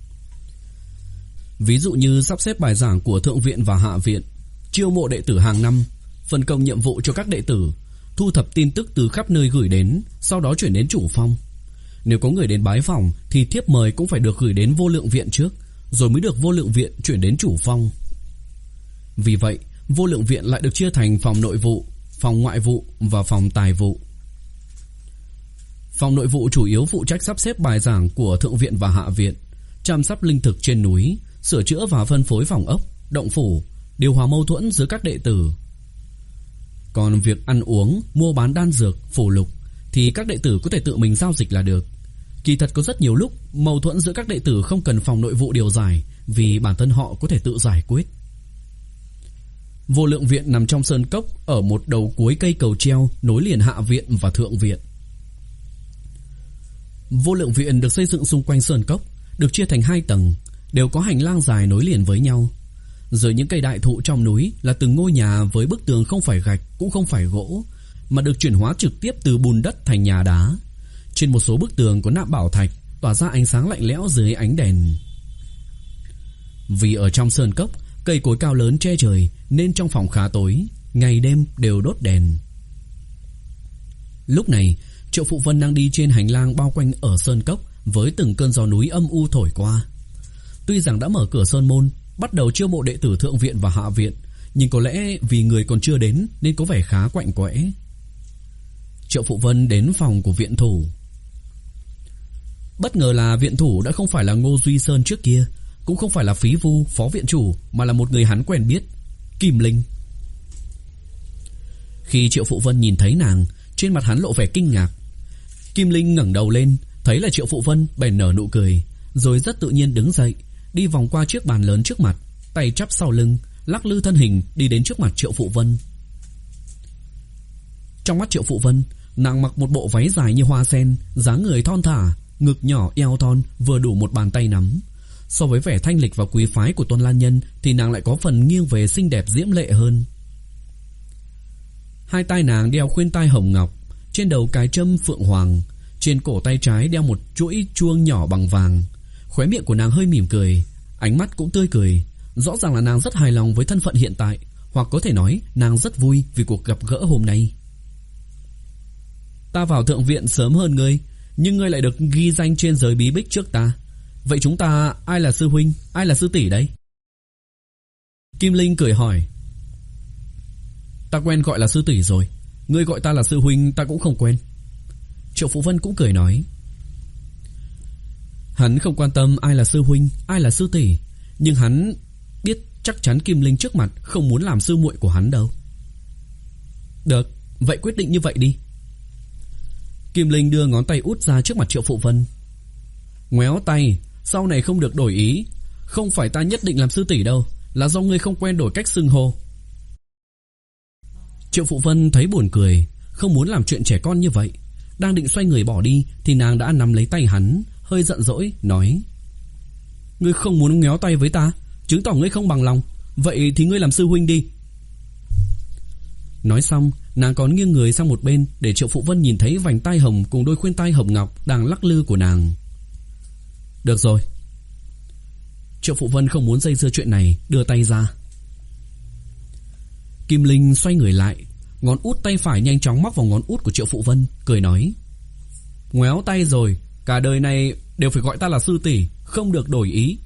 A: Ví dụ như sắp xếp bài giảng của Thượng Viện và Hạ Viện, chiêu mộ đệ tử hàng năm, phân công nhiệm vụ cho các đệ tử, thu thập tin tức từ khắp nơi gửi đến, sau đó chuyển đến chủ phong. Nếu có người đến bái phỏng thì thiếp mời cũng phải được gửi đến Vô Lượng Viện trước, rồi mới được Vô Lượng Viện chuyển đến chủ phong. Vì vậy, Vô Lượng Viện lại được chia thành phòng nội vụ, phòng ngoại vụ và phòng tài vụ. Phòng nội vụ chủ yếu phụ trách sắp xếp bài giảng của Thượng Viện và Hạ Viện, chăm sóc linh thực trên núi, sửa chữa và phân phối phòng ốc, động phủ, điều hòa mâu thuẫn giữa các đệ tử. Còn việc ăn uống, mua bán đan dược, phù lục thì các đệ tử có thể tự mình giao dịch là được. Kỳ thật có rất nhiều lúc mâu thuẫn giữa các đệ tử không cần phòng nội vụ điều giải, vì bản thân họ có thể tự giải quyết. Vô Lượng Viện nằm trong sơn cốc, ở một đầu cuối cây cầu treo nối liền Hạ Viện và Thượng Viện. Vô Lượng Viện được xây dựng xung quanh sơn cốc, được chia thành hai tầng, đều có hành lang dài nối liền với nhau. Dưới những cây đại thụ trong núi là từng ngôi nhà với bức tường không phải gạch cũng không phải gỗ, mà được chuyển hóa trực tiếp từ bùn đất thành nhà đá. Trên một số bức tường có nạm bảo thạch, tỏa ra ánh sáng lạnh lẽo dưới ánh đèn. Vì ở trong sơn cốc, cây cối cao lớn che trời, nên trong phòng khá tối, ngày đêm đều đốt đèn. Lúc này, Triệu Phụ Vân đang đi trên hành lang bao quanh ở sơn cốc, với từng cơn gió núi âm u thổi qua. Tuy rằng đã mở cửa sơn môn, bắt đầu chiêu mộ đệ tử Thượng Viện và Hạ Viện, nhưng có lẽ vì người còn chưa đến nên có vẻ khá quạnh quẽ. Triệu Phụ Vân đến phòng của viện thủ. Bất ngờ là viện thủ đã không phải là Ngô Duy Sơn trước kia, cũng không phải là Phí Vu, phó viện chủ, mà là một người hắn quen biết, Kim Linh. Khi Triệu Phụ Vân nhìn thấy nàng, trên mặt hắn lộ vẻ kinh ngạc. Kim Linh ngẩng đầu lên, thấy là Triệu Phụ Vân, bèn nở nụ cười, rồi rất tự nhiên đứng dậy, đi vòng qua chiếc bàn lớn trước mặt, tay chắp sau lưng, lắc lư thân hình đi đến trước mặt Triệu Phụ Vân. Trong mắt Triệu Phụ Vân, nàng mặc một bộ váy dài như hoa sen, dáng người thon thả, ngực nhỏ eo thon vừa đủ một bàn tay nắm. So với vẻ thanh lịch và quý phái của Tôn Lan Nhân thì nàng lại có phần nghiêng về xinh đẹp diễm lệ hơn. Hai tay nàng đeo khuyên tai hồng ngọc, trên đầu cài trâm phượng hoàng, trên cổ tay trái đeo một chuỗi chuông nhỏ bằng vàng. Khóe miệng của nàng hơi mỉm cười, ánh mắt cũng tươi cười, rõ ràng là nàng rất hài lòng với thân phận hiện tại, hoặc có thể nói nàng rất vui vì cuộc gặp gỡ hôm nay. Ta vào Thượng Viện sớm hơn ngươi, nhưng ngươi lại được ghi danh trên giới bí bích trước ta. Vậy chúng ta ai là sư huynh, ai là sư tỷ đấy? Kim Linh cười hỏi. Ta quen gọi là sư tỷ rồi, ngươi gọi ta là sư huynh ta cũng không quen. Triệu Phụ Vân cũng cười nói. Hắn không quan tâm ai là sư huynh, ai là sư tỷ, nhưng hắn biết chắc chắn Kim Linh trước mặt không muốn làm sư muội của hắn đâu. Được, vậy quyết định như vậy đi. Kim Linh đưa ngón tay út ra trước mặt Triệu Phụ Vân. Ngoéo tay, sau này không được đổi ý. Không phải ta nhất định làm sư tỷ đâu, là do ngươi không quen đổi cách xưng hô. Triệu Phụ Vân thấy buồn cười, không muốn làm chuyện trẻ con như vậy. Đang định xoay người bỏ đi thì nàng đã nắm lấy tay hắn, hơi giận dỗi nói. Ngươi không muốn ngoéo tay với ta, chứng tỏ ngươi không bằng lòng. Vậy thì ngươi làm sư huynh đi. Nói xong, nàng còn nghiêng người sang một bên để Triệu Phụ Vân nhìn thấy vành tai hồng cùng đôi khuyên tai hồng ngọc đang lắc lư của nàng. Được rồi. Triệu Phụ Vân không muốn dây dưa chuyện này, đưa tay ra. Kim Linh xoay người lại, ngón út tay phải nhanh chóng móc vào ngón út của Triệu Phụ Vân, cười nói: Ngoéo tay rồi, cả đời này đều phải gọi ta là sư tỷ, không được đổi ý.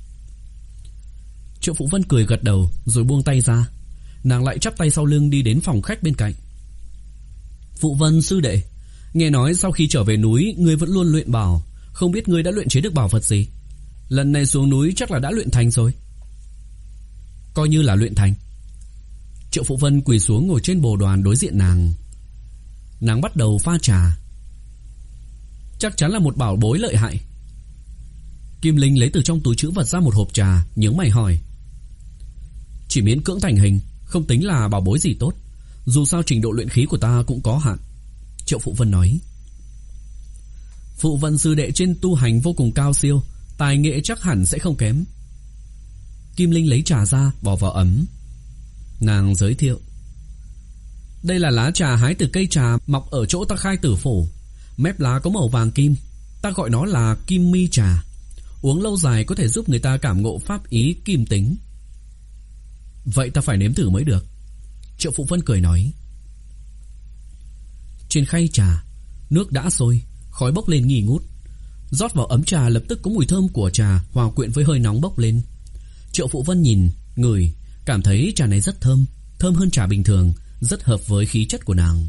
A: Triệu Phụ Vân cười gật đầu rồi buông tay ra. Nàng lại chắp tay sau lưng đi đến phòng khách bên cạnh. Phụ Vân sư đệ, nghe nói sau khi trở về núi ngươi vẫn luôn luyện bảo, không biết ngươi đã luyện chế được bảo vật gì? Lần này xuống núi chắc là đã luyện thành rồi. Coi như là luyện thành. Triệu Phụ Vân quỳ xuống ngồi trên bồ đoàn đối diện nàng. Nàng bắt đầu pha trà. Chắc chắn là một bảo bối lợi hại. Kim Linh lấy từ trong túi trữ vật ra một hộp trà, nhướng mày hỏi: Chỉ miễn cưỡng thành hình, không tính là bảo bối gì tốt. Dù sao trình độ luyện khí của ta cũng có hạn. Triệu Phụ Vân nói. Phụ Vân sư đệ trên tu hành vô cùng cao siêu, tài nghệ chắc hẳn sẽ không kém. Kim Linh lấy trà ra bỏ vào ấm. Nàng giới thiệu: Đây là lá trà hái từ cây trà mọc ở chỗ ta khai tử phủ. Mép lá có màu vàng kim, ta gọi nó là kim mi trà. Uống lâu dài có thể giúp người ta cảm ngộ pháp ý kim tính. Vậy ta phải nếm thử mới được. Triệu Phụ Vân cười nói. Trên khay trà, nước đã sôi, khói bốc lên nghi ngút. Rót vào ấm trà lập tức có mùi thơm của trà hòa quyện với hơi nóng bốc lên. Triệu Phụ Vân nhìn, ngửi, cảm thấy trà này rất thơm, thơm hơn trà bình thường, rất hợp với khí chất của nàng.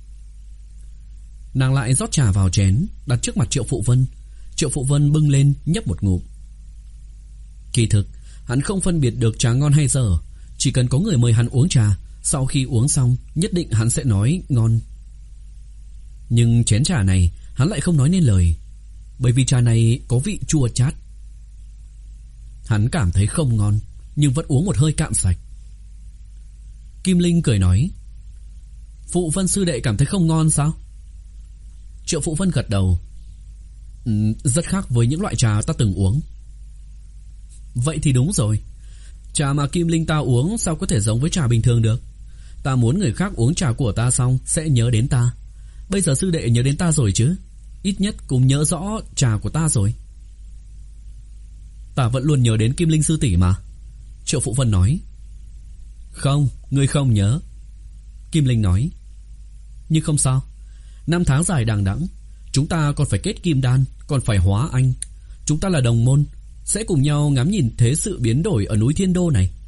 A: Nàng lại rót trà vào chén, đặt trước mặt Triệu Phụ Vân. Triệu Phụ Vân bưng lên nhấp một ngụm. Kỳ thực, hắn không phân biệt được trà ngon hay dở. Chỉ cần có người mời hắn uống trà, sau khi uống xong nhất định hắn sẽ nói ngon. Nhưng chén trà này hắn lại không nói nên lời, bởi vì trà này có vị chua chát. Hắn cảm thấy không ngon, nhưng vẫn uống một hơi cạn sạch. Kim Linh cười nói: Phụ Vân sư đệ cảm thấy không ngon sao? Triệu Phụ Vân gật đầu. Ừ, rất khác với những loại trà ta từng uống. Vậy thì đúng rồi. Trà mà Kim Linh ta uống sao có thể giống với trà bình thường được? Ta muốn người khác uống trà của ta xong sẽ nhớ đến ta. Bây giờ sư đệ nhớ đến ta rồi chứ? Ít nhất cũng nhớ rõ trà của ta rồi. Ta vẫn luôn nhớ đến Kim Linh sư tỷ mà. Triệu Phụ Vân nói. Không, ngươi không nhớ. Kim Linh nói. Nhưng không sao. Năm tháng dài đằng đẵng, chúng ta còn phải kết kim đan, còn phải hóa anh. Chúng ta là đồng môn, sẽ cùng nhau ngắm nhìn thế sự biến đổi ở núi Thiên Đô này.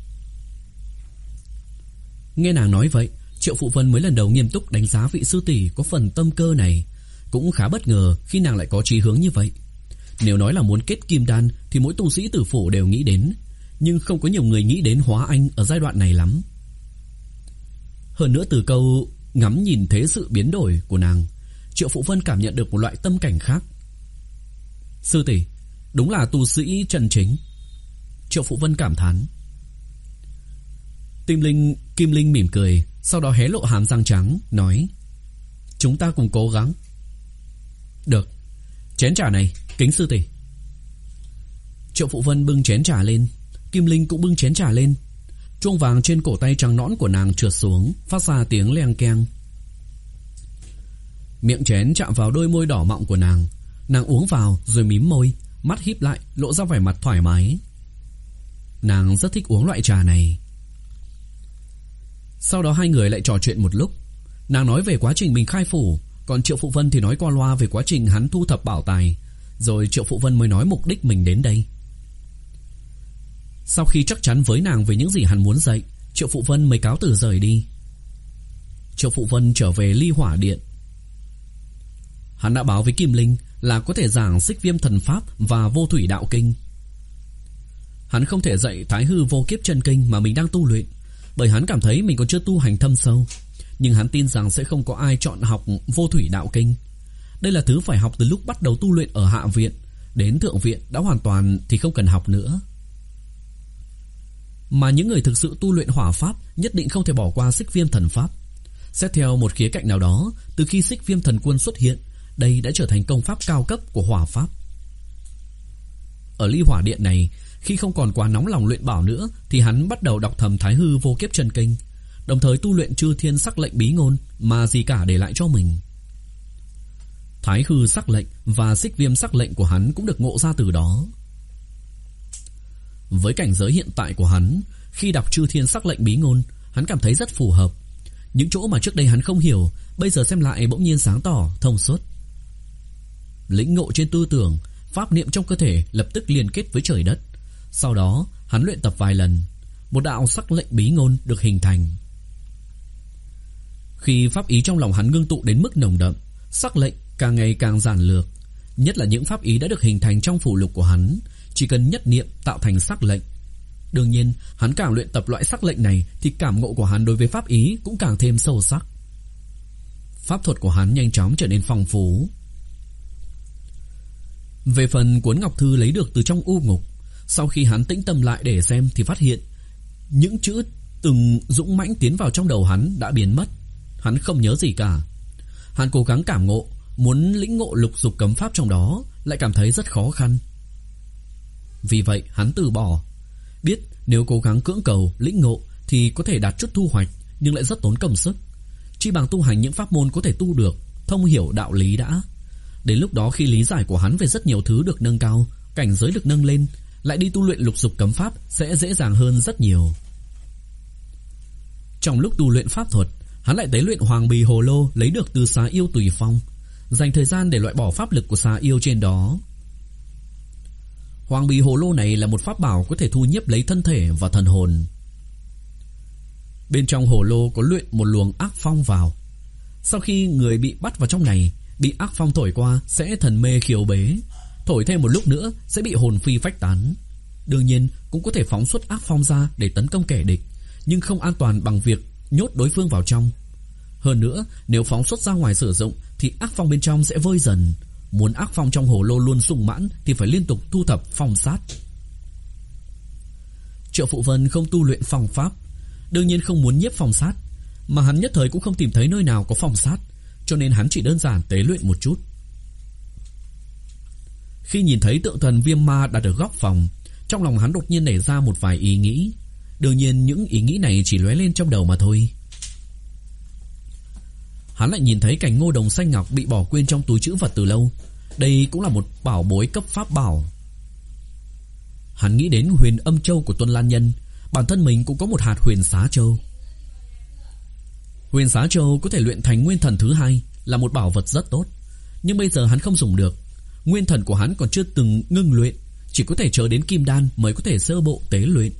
A: Nghe nàng nói vậy, Triệu Phụ Vân mới lần đầu nghiêm túc đánh giá vị sư tỷ có phần tâm cơ này. Cũng khá bất ngờ khi nàng lại có chí hướng như vậy. Nếu nói là muốn kết kim đan thì mỗi tu sĩ tử phủ đều nghĩ đến, nhưng không có nhiều người nghĩ đến hóa anh ở giai đoạn này lắm. Hơn nữa từ câu ngắm nhìn thế sự biến đổi của nàng, Triệu Phụ Vân cảm nhận được một loại tâm cảnh khác. Sư tỷ đúng là tu sĩ chân chính. Triệu Phụ Vân cảm thán. Kim Linh, Kim Linh mỉm cười, sau đó hé lộ hàm răng trắng, nói: Chúng ta cùng cố gắng. Được, chén trà này kính sư tỷ. Triệu Phụ Vân bưng chén trà lên, Kim Linh cũng bưng chén trà lên. Chuông vàng trên cổ tay trắng nõn của nàng trượt xuống, phát ra tiếng leng keng. Miệng chén chạm vào đôi môi đỏ mọng của nàng. Nàng uống vào rồi mím môi, mắt híp lại, lộ ra vẻ mặt thoải mái. Nàng rất thích uống loại trà này. Sau đó hai người lại trò chuyện một lúc. Nàng nói về quá trình mình khai phủ, còn Triệu Phụ Vân thì nói qua loa về quá trình hắn thu thập bảo tài. Rồi Triệu Phụ Vân mới nói mục đích mình đến đây. Sau khi chắc chắn với nàng về những gì hắn muốn dạy, Triệu Phụ Vân mới cáo từ rời đi. Triệu Phụ Vân trở về Ly Hỏa Điện. Hắn đã báo với Kim Linh là có thể giảng Xích Viêm Thần Pháp và Vô Thủy Đạo Kinh. Hắn không thể dạy Thái Hư Vô Kiếp Chân Kinh mà mình đang tu luyện, bởi hắn cảm thấy mình còn chưa tu hành thâm sâu. Nhưng hắn tin rằng sẽ không có ai chọn học Vô Thủy Đạo Kinh. Đây là thứ phải học từ lúc bắt đầu tu luyện ở Hạ Viện, đến Thượng Viện đã hoàn toàn thì không cần học nữa. Mà những người thực sự tu luyện hỏa pháp nhất định không thể bỏ qua Xích Viêm Thần Pháp. Xét theo một khía cạnh nào đó, từ khi Xích Viêm Thần Quân xuất hiện, đây đã trở thành công pháp cao cấp của hỏa pháp. Ở Ly Hỏa Điện này, khi không còn quá nóng lòng luyện bảo nữa, thì hắn bắt đầu đọc thầm Thái Hư Vô Kiếp Chân Kinh. đồng thời tu luyện chư thiên sắc lệnh bí ngôn mà gì cả để lại cho mình. Thái hư sắc lệnh và xích viêm sắc lệnh của hắn cũng được ngộ ra từ đó. Với cảnh giới hiện tại của hắn, khi đọc chư thiên sắc lệnh bí ngôn, hắn cảm thấy rất phù hợp. Những chỗ mà trước đây hắn không hiểu, bây giờ xem lại bỗng nhiên sáng tỏ, thông suốt. Lĩnh ngộ trên tư tưởng, pháp niệm trong cơ thể lập tức liên kết với trời đất. Sau đó, hắn luyện tập vài lần, một đạo sắc lệnh bí ngôn được hình thành. Khi pháp ý trong lòng hắn ngưng tụ đến mức nồng đậm, sắc lệnh càng ngày càng giản lược, nhất là những pháp ý đã được hình thành trong phù lục của hắn, chỉ cần nhất niệm tạo thành sắc lệnh. Đương nhiên, hắn càng luyện tập loại sắc lệnh này thì cảm ngộ của hắn đối với pháp ý cũng càng thêm sâu sắc. Pháp thuật của hắn nhanh chóng trở nên phong phú. Về phần cuốn ngọc thư lấy được từ trong u ngục, sau khi hắn tĩnh tâm lại để xem thì phát hiện những chữ từng dũng mãnh tiến vào trong đầu hắn đã biến mất. Hắn không nhớ gì cả. Hắn cố gắng cảm ngộ, muốn lĩnh ngộ lục dục cấm pháp trong đó, lại cảm thấy rất khó khăn. Vì vậy hắn từ bỏ, biết nếu cố gắng cưỡng cầu lĩnh ngộ thì có thể đạt chút thu hoạch, nhưng lại rất tốn công sức. Chỉ bằng tu hành những pháp môn có thể tu được, thông hiểu đạo lý đã. Đến lúc đó khi lý giải của hắn về rất nhiều thứ được nâng cao, cảnh giới được nâng lên, lại đi tu luyện lục dục cấm pháp sẽ dễ dàng hơn rất nhiều. Trong lúc tu luyện pháp thuật, hắn lại tế luyện hoàng bì hồ lô lấy được từ xà yêu Tùy Phong, dành thời gian để loại bỏ pháp lực của xà yêu trên đó. Hoàng bì hồ lô này là một pháp bảo có thể thu nhiếp lấy thân thể và thần hồn. Bên trong hồ lô có luyện một luồng ác phong vào. Sau khi người bị bắt vào trong này, bị ác phong thổi qua sẽ thần mê khiếu bế, thổi thêm một lúc nữa sẽ bị hồn phi phách tán. Đương nhiên cũng có thể phóng xuất ác phong ra để tấn công kẻ địch, nhưng không an toàn bằng việc nhốt đối phương vào trong. Hơn nữa, nếu phóng xuất ra ngoài sử dụng thì ác phong bên trong sẽ vơi dần. Muốn ác phong trong hồ lô luôn sung mãn thì phải liên tục thu thập phong sát. Triệu Phụ Vân không tu luyện phong pháp, đương nhiên không muốn nhiếp phong sát, mà hắn nhất thời cũng không tìm thấy nơi nào có phong sát, cho nên hắn chỉ đơn giản tế luyện một chút. Khi nhìn thấy tượng thần viêm ma đặt ở góc phòng, trong lòng hắn đột nhiên nảy ra một vài ý nghĩ. Đương nhiên những ý nghĩ này chỉ lóe lên trong đầu mà thôi. Hắn lại nhìn thấy cành ngô đồng xanh ngọc bị bỏ quên trong túi trữ vật từ lâu. Đây cũng là một bảo bối cấp pháp bảo. Hắn nghĩ đến huyền âm châu của Tuân Lan Nhân, bản thân mình cũng có một hạt huyền xá châu. Huyền xá châu có thể luyện thành nguyên thần thứ hai, là một bảo vật rất tốt, nhưng bây giờ hắn không dùng được. Nguyên thần của hắn còn chưa từng ngưng luyện, chỉ có thể chờ đến kim đan mới có thể sơ bộ tế luyện.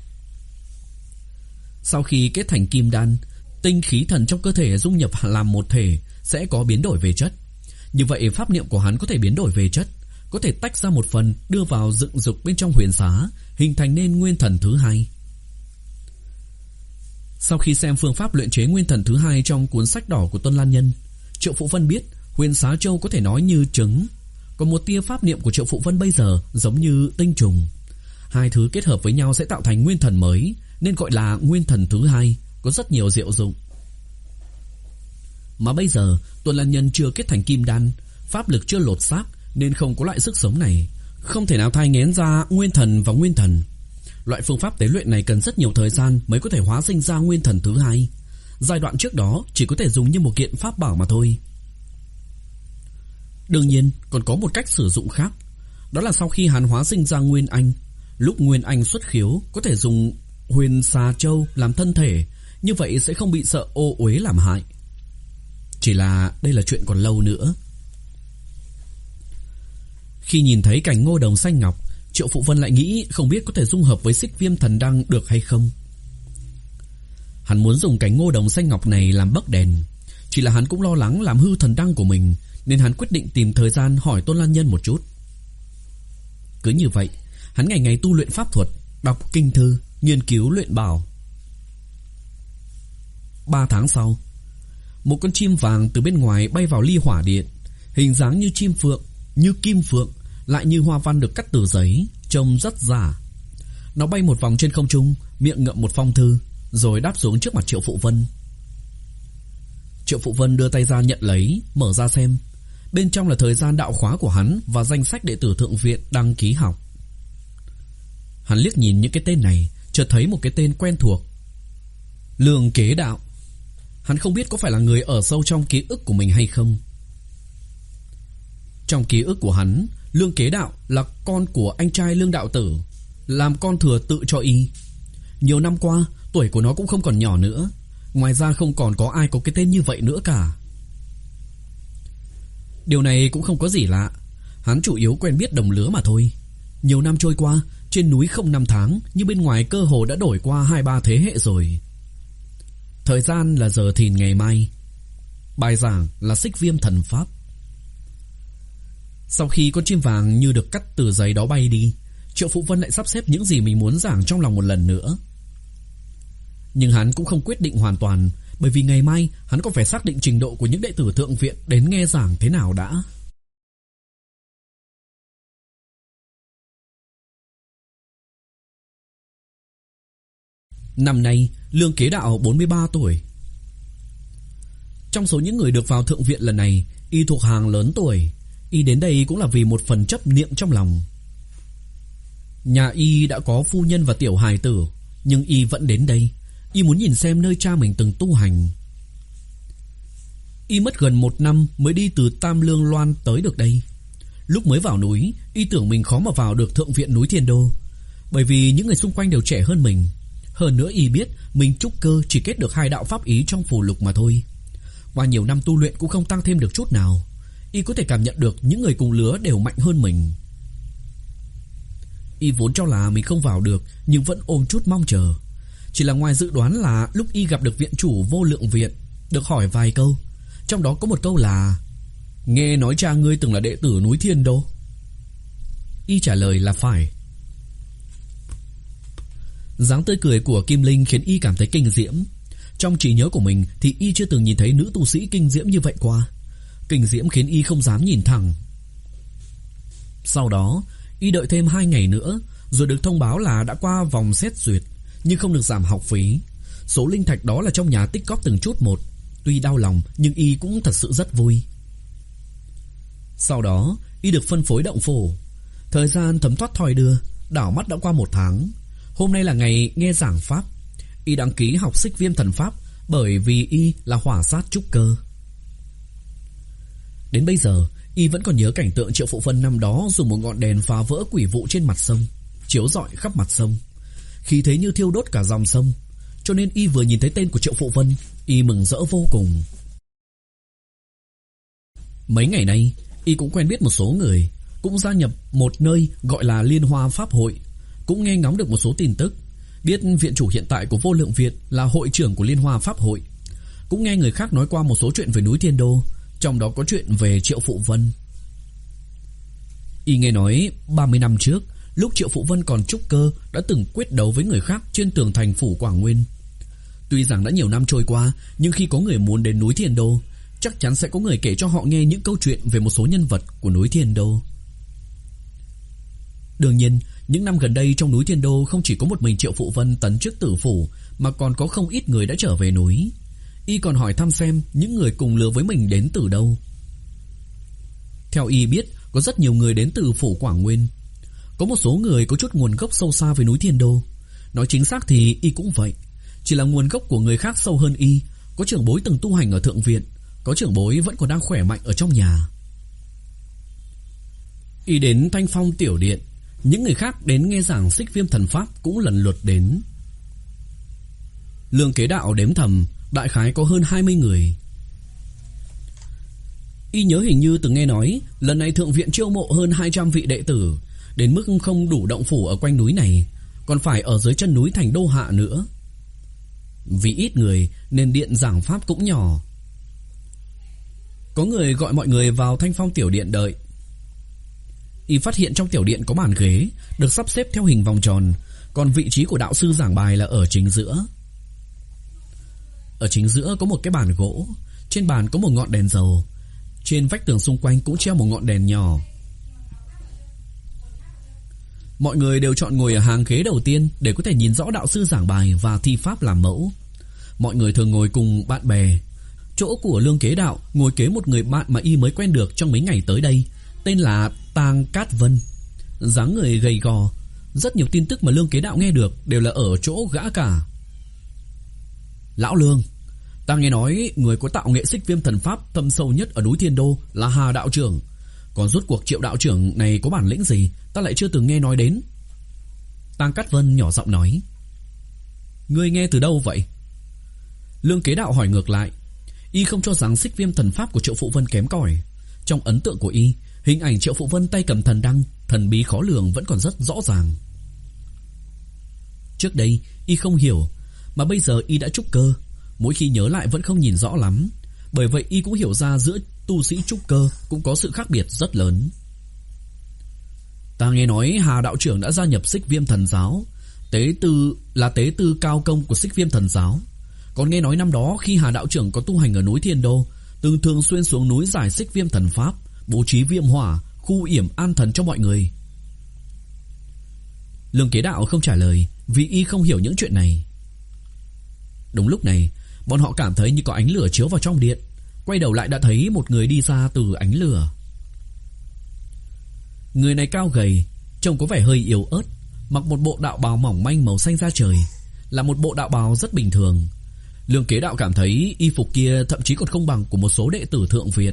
A: Sau khi kết thành kim đan, tinh khí thần trong cơ thể dung nhập làm một thể sẽ có biến đổi về chất. Như vậy pháp niệm của hắn có thể biến đổi về chất, có thể tách ra một phần đưa vào dựng dục bên trong huyền xá, hình thành nên nguyên thần thứ hai. Sau khi xem phương pháp luyện chế nguyên thần thứ hai trong cuốn sách đỏ của Tuân Lan Nhân, Triệu Phụ Vân biết huyền xá châu có thể nói như trứng. Còn một tia pháp niệm của Triệu Phụ Vân bây giờ giống như tinh trùng. Hai thứ kết hợp với nhau sẽ tạo thành nguyên thần mới, nên gọi là nguyên thần thứ hai, có rất nhiều diệu dụng. Mà bây giờ Tuân Lan Nhân chưa kết thành kim đan, pháp lực chưa lột xác, nên không có loại sức sống này, không thể nào thai nghén ra nguyên thần và nguyên thần. Loại phương pháp tế luyện này cần rất nhiều thời gian mới có thể hóa sinh ra nguyên thần thứ hai. Giai đoạn trước đó chỉ có thể dùng như một kiện pháp bảo mà thôi. Đương nhiên còn có một cách sử dụng khác, đó là sau khi hắn hóa sinh ra nguyên anh, lúc nguyên anh xuất khiếu có thể dùng huyền xà châu làm thân thể, như vậy sẽ không bị sợ ô uế làm hại. Chỉ là đây là chuyện còn lâu nữa. Khi nhìn thấy cành ngô đồng xanh ngọc, Triệu Phụ Vân lại nghĩ không biết có thể dung hợp với xích viêm thần đăng được hay không. Hắn muốn dùng cành ngô đồng xanh ngọc này làm bấc đèn, chỉ là hắn cũng lo lắng làm hư thần đăng của mình, nên hắn quyết định tìm thời gian hỏi Tôn Lan Nhân một chút. Cứ như vậy, hắn ngày ngày tu luyện pháp thuật, đọc kinh thư, nghiên cứu luyện bảo. Ba tháng sau, một con chim vàng từ bên ngoài bay vào ly hỏa điện, hình dáng như chim phượng, như kim phượng, lại như hoa văn được cắt từ giấy, trông rất giả. Nó bay một vòng trên không trung, miệng ngậm một phong thư, rồi đáp xuống trước mặt Triệu Phụ Vân. Triệu Phụ Vân đưa tay ra nhận lấy, mở ra xem. Bên trong là thời gian đạo khóa của hắn và danh sách đệ tử thượng viện đăng ký học. Hắn liếc nhìn những cái tên này, chợt thấy một cái tên quen thuộc. Lương Kế Đạo. Hắn không biết có phải là người ở sâu trong ký ức của mình hay không. Trong ký ức của hắn, Lương Kế Đạo là con của anh trai Lương Đạo Tử, làm con thừa tự cho y. Nhiều năm qua, tuổi của nó cũng không còn nhỏ nữa. Ngoài ra không còn có ai có cái tên như vậy nữa cả. Điều này cũng không có gì lạ. Hắn chủ yếu quen biết đồng lứa mà thôi. Nhiều năm trôi qua, trên núi không năm tháng, nhưng bên ngoài cơ hồ đã đổi qua hai ba thế hệ rồi. Thời gian là giờ thìn ngày mai. Bài giảng là Xích Viêm Thần Pháp. Sau khi con chim vàng như được cắt từ giấy đó bay đi, Triệu Phụ Vân lại sắp xếp những gì mình muốn giảng trong lòng một lần nữa. Nhưng hắn cũng không quyết định hoàn toàn, bởi vì ngày mai hắn còn phải xác định trình độ của những đệ tử thượng viện đến nghe giảng thế nào đã. Năm nay, Lương Kế Đạo bốn mươi ba tuổi. Trong số những người được vào thượng viện lần này, y thuộc hàng lớn tuổi. Y đến đây cũng là vì một phần chấp niệm trong lòng. Nhà y đã có phu nhân và tiểu hài tử, nhưng y vẫn đến đây. Y muốn nhìn xem nơi cha mình từng tu hành. Y mất gần một năm mới đi từ Tam Lương Loan tới được đây. Lúc mới vào núi, y tưởng mình khó mà vào được thượng viện núi Thiên Đô, bởi vì những người xung quanh đều trẻ hơn mình. Hơn nữa y biết mình trúc cơ chỉ kết được hai đạo pháp ý trong phù lục mà thôi. Qua nhiều năm tu luyện cũng không tăng thêm được chút nào. Y có thể cảm nhận được những người cùng lứa đều mạnh hơn mình. Y vốn cho là mình không vào được, nhưng vẫn ôm chút mong chờ. Chỉ là ngoài dự đoán là lúc y gặp được viện chủ Vô Lượng Viện, được hỏi vài câu. Trong đó có một câu là: nghe nói cha ngươi từng là đệ tử núi Thiên Đô. Y trả lời là phải. Dáng tươi cười của Kim Linh khiến y cảm thấy kinh diễm. Trong trí nhớ của mình thì y chưa từng nhìn thấy nữ tu sĩ kinh diễm như vậy qua. Kinh diễm khiến y không dám nhìn thẳng. Sau đó y đợi thêm hai ngày nữa, rồi được thông báo là đã qua vòng xét duyệt, nhưng không được giảm học phí. Số linh thạch đó là trong nhà tích góp từng chút một. Tuy đau lòng nhưng y cũng thật sự rất vui. Sau đó y được phân phối động phủ. Thời gian thấm thoát thoi đưa, đảo mắt đã qua một tháng. Hôm nay là ngày nghe giảng pháp. Y đăng ký học Xích Viêm Thần Pháp bởi vì y là hỏa sát trúc cơ. Đến bây giờ y vẫn còn nhớ cảnh tượng Triệu Phụ Vân năm đó dùng một ngọn đèn phá vỡ quỷ vụ trên mặt sông, chiếu rọi khắp mặt sông, khí thế như thiêu đốt cả dòng sông. Cho nên y vừa nhìn thấy tên của Triệu Phụ Vân, y mừng rỡ vô cùng. Mấy ngày nay y cũng quen biết một số người, cũng gia nhập một nơi gọi là Liên Hoa Pháp Hội, cũng nghe ngóng được một số tin tức. Biết viện chủ hiện tại của Vô Lượng Viện là hội trưởng của Liên Hoa Pháp Hội. Cũng nghe người khác nói qua một số chuyện về núi Thiên Đô, trong đó có chuyện về Triệu Phụ Vân. Y nghe nói ba mươi năm trước, lúc Triệu Phụ Vân còn trúc cơ, đã từng quyết đấu với người khác trên tường thành phủ Quảng Nguyên. Tuy rằng đã nhiều năm trôi qua, nhưng khi có người muốn đến núi Thiên Đô, chắc chắn sẽ có người kể cho họ nghe những câu chuyện về một số nhân vật của núi Thiên Đô. Đương nhiên, những năm gần đây trong núi Thiên Đô không chỉ có một mình Triệu Phụ Vân tấn chức tử phủ, mà còn có không ít người đã trở về núi. Y còn hỏi thăm xem những người cùng lứa với mình đến từ đâu. Theo y biết, có rất nhiều người đến từ phủ Quảng Nguyên. Có một số người có chút nguồn gốc sâu xa với núi Thiên Đô. Nói chính xác thì y cũng vậy. Chỉ là nguồn gốc của người khác sâu hơn y. Có trưởng bối từng tu hành ở thượng viện, có trưởng bối vẫn còn đang khỏe mạnh ở trong nhà. Y đến Thanh Phong tiểu điện, những người khác đến nghe giảng Xích Viêm Thần Pháp cũng lần lượt đến. Lương Kế Đạo đếm thầm, đại khái có hơn hai mươi người. Y nhớ hình như từng nghe nói lần này thượng viện chiêu mộ hơn hai trăm vị đệ tử, đến mức không đủ động phủ ở quanh núi này, còn phải ở dưới chân núi thành Đô Hạ nữa. Vì ít người nên điện giảng pháp cũng nhỏ. Có người gọi mọi người vào Thanh Phong tiểu điện đợi. Y phát hiện trong tiểu điện có bàn ghế được sắp xếp theo hình vòng tròn, còn vị trí của đạo sư giảng bài là ở chính giữa. Ở chính giữa có một cái bàn gỗ, trên bàn có một ngọn đèn dầu, trên vách tường xung quanh cũng treo một ngọn đèn nhỏ. Mọi người đều chọn ngồi ở hàng ghế đầu tiên để có thể nhìn rõ đạo sư giảng bài và thi pháp làm mẫu. Mọi người thường ngồi cùng bạn bè. Chỗ của Lương Kế Đạo ngồi kế một người bạn mà y mới quen được trong mấy ngày tới đây, tên là Tang Cát Vân. Dáng người gầy gò. Rất nhiều tin tức mà Lương Kế Đạo nghe được đều là ở chỗ gã cả. Lão Lương, ta nghe nói người có tạo nghệ xích viêm thần pháp thâm sâu nhất ở núi Thiên Đô là Hà đạo trưởng. Còn rốt cuộc Triệu đạo trưởng này có bản lĩnh gì, ta lại chưa từng nghe nói đến. Tang Cát Vân nhỏ giọng nói. Ngươi nghe từ đâu vậy? Lương Kế Đạo hỏi ngược lại. Y không cho rằng xích viêm thần pháp của Triệu Phụ Vân kém cỏi. Trong ấn tượng của Y, hình ảnh Triệu Phụ Vân tay cầm thần đăng, thần bí khó lường vẫn còn rất rõ ràng. Trước đây Y không hiểu, mà bây giờ Y đã trúc cơ, mỗi khi nhớ lại vẫn không nhìn rõ lắm. Bởi vậy Y cũng hiểu ra giữa tu sĩ trúc cơ cũng có sự khác biệt rất lớn. Ta nghe nói Hà đạo trưởng đã gia nhập xích viêm thần giáo, tế tư là tế tư cao công của xích viêm thần giáo. Còn nghe nói năm đó khi Hà đạo trưởng có tu hành ở núi Thiên Đô, từng thường xuyên xuống núi giải xích viêm thần pháp, bố trí viêm hỏa, khu yểm an thần cho mọi người. Lương Kế Đạo không trả lời vì Y không hiểu những chuyện này. Đúng lúc này, bọn họ cảm thấy như có ánh lửa chiếu vào trong điện. Quay đầu lại đã thấy một người đi ra từ ánh lửa. Người này cao gầy, trông có vẻ hơi yếu ớt, mặc một bộ đạo bào mỏng manh màu xanh da trời, là một bộ đạo bào rất bình thường. Lương Kế Đạo cảm thấy y phục kia thậm chí còn không bằng của một số đệ tử thượng viện.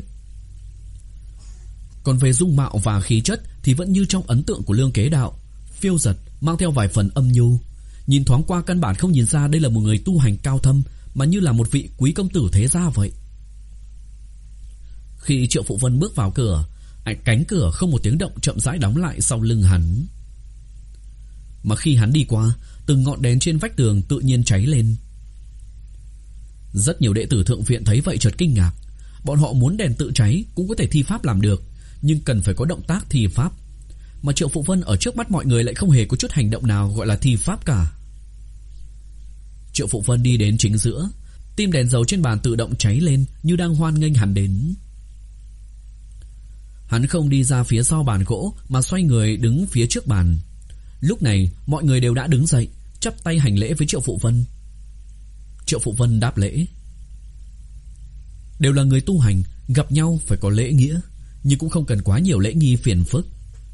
A: Còn về dung mạo và khí chất thì vẫn như trong ấn tượng của Lương Kế Đạo, phiêu dật, mang theo vài phần âm nhu. Nhìn thoáng qua căn bản không nhìn ra đây là một người tu hành cao thâm, mà như là một vị quý công tử thế gia vậy. Khi Triệu Phụ Vân bước vào cửa, cánh cửa không một tiếng động chậm rãi đóng lại sau lưng hắn. Mà khi hắn đi qua, từng ngọn đèn trên vách tường tự nhiên cháy lên. Rất nhiều đệ tử thượng viện thấy vậy chợt kinh ngạc. Bọn họ muốn đèn tự cháy cũng có thể thi pháp làm được, nhưng cần phải có động tác thi pháp. Mà Triệu Phụ Vân ở trước mắt mọi người lại không hề có chút hành động nào gọi là thi pháp cả. Triệu Phụ Vân đi đến chính giữa, tim đèn dầu trên bàn tự động cháy lên như đang hoan nghênh hắn đến. Hắn không đi ra phía sau bàn gỗ mà xoay người đứng phía trước bàn. Lúc này mọi người đều đã đứng dậy, chắp tay hành lễ với Triệu Phụ Vân. Triệu Phụ Vân đáp lễ. Đều là người tu hành, gặp nhau phải có lễ nghĩa, nhưng cũng không cần quá nhiều lễ nghi phiền phức.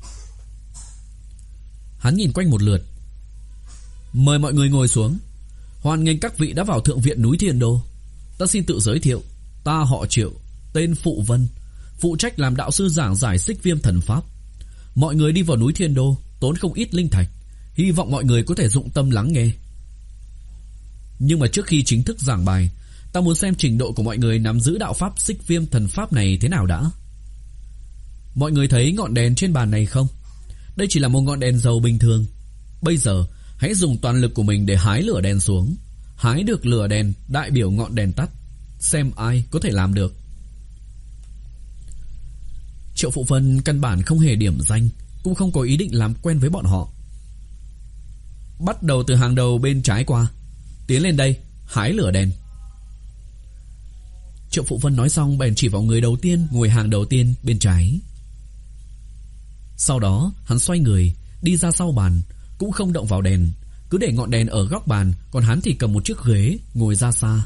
A: Hắn nhìn quanh một lượt. Mời mọi người ngồi xuống. Hoan nghênh các vị đã vào thượng viện núi Thiên Đô. Ta xin tự giới thiệu. Ta họ Triệu, tên Phụ Vân, phụ trách làm đạo sư giảng giải xích viêm thần pháp. Mọi người đi vào núi Thiên Đô tốn không ít linh thạch, hy vọng mọi người có thể dụng tâm lắng nghe. Nhưng mà trước khi chính thức giảng bài, ta muốn xem trình độ của mọi người nắm giữ đạo pháp xích viêm thần pháp này thế nào đã. Mọi người thấy ngọn đèn trên bàn này không? Đây chỉ là một ngọn đèn dầu bình thường. Bây giờ hãy dùng toàn lực của mình để hái lửa đèn xuống. Hái được lửa đèn đại biểu ngọn đèn tắt, xem ai có thể làm được. Triệu Phụ Vân căn bản không hề điểm danh, cũng không có ý định làm quen với bọn họ. Bắt đầu từ hàng đầu bên trái qua, tiến lên đây, hái lửa đèn. Triệu Phụ Vân nói xong bèn chỉ vào người đầu tiên ngồi hàng đầu tiên bên trái. Sau đó hắn xoay người đi ra sau bàn, cũng không động vào đèn, cứ để ngọn đèn ở góc bàn, còn hắn thì cầm một chiếc ghế ngồi ra xa.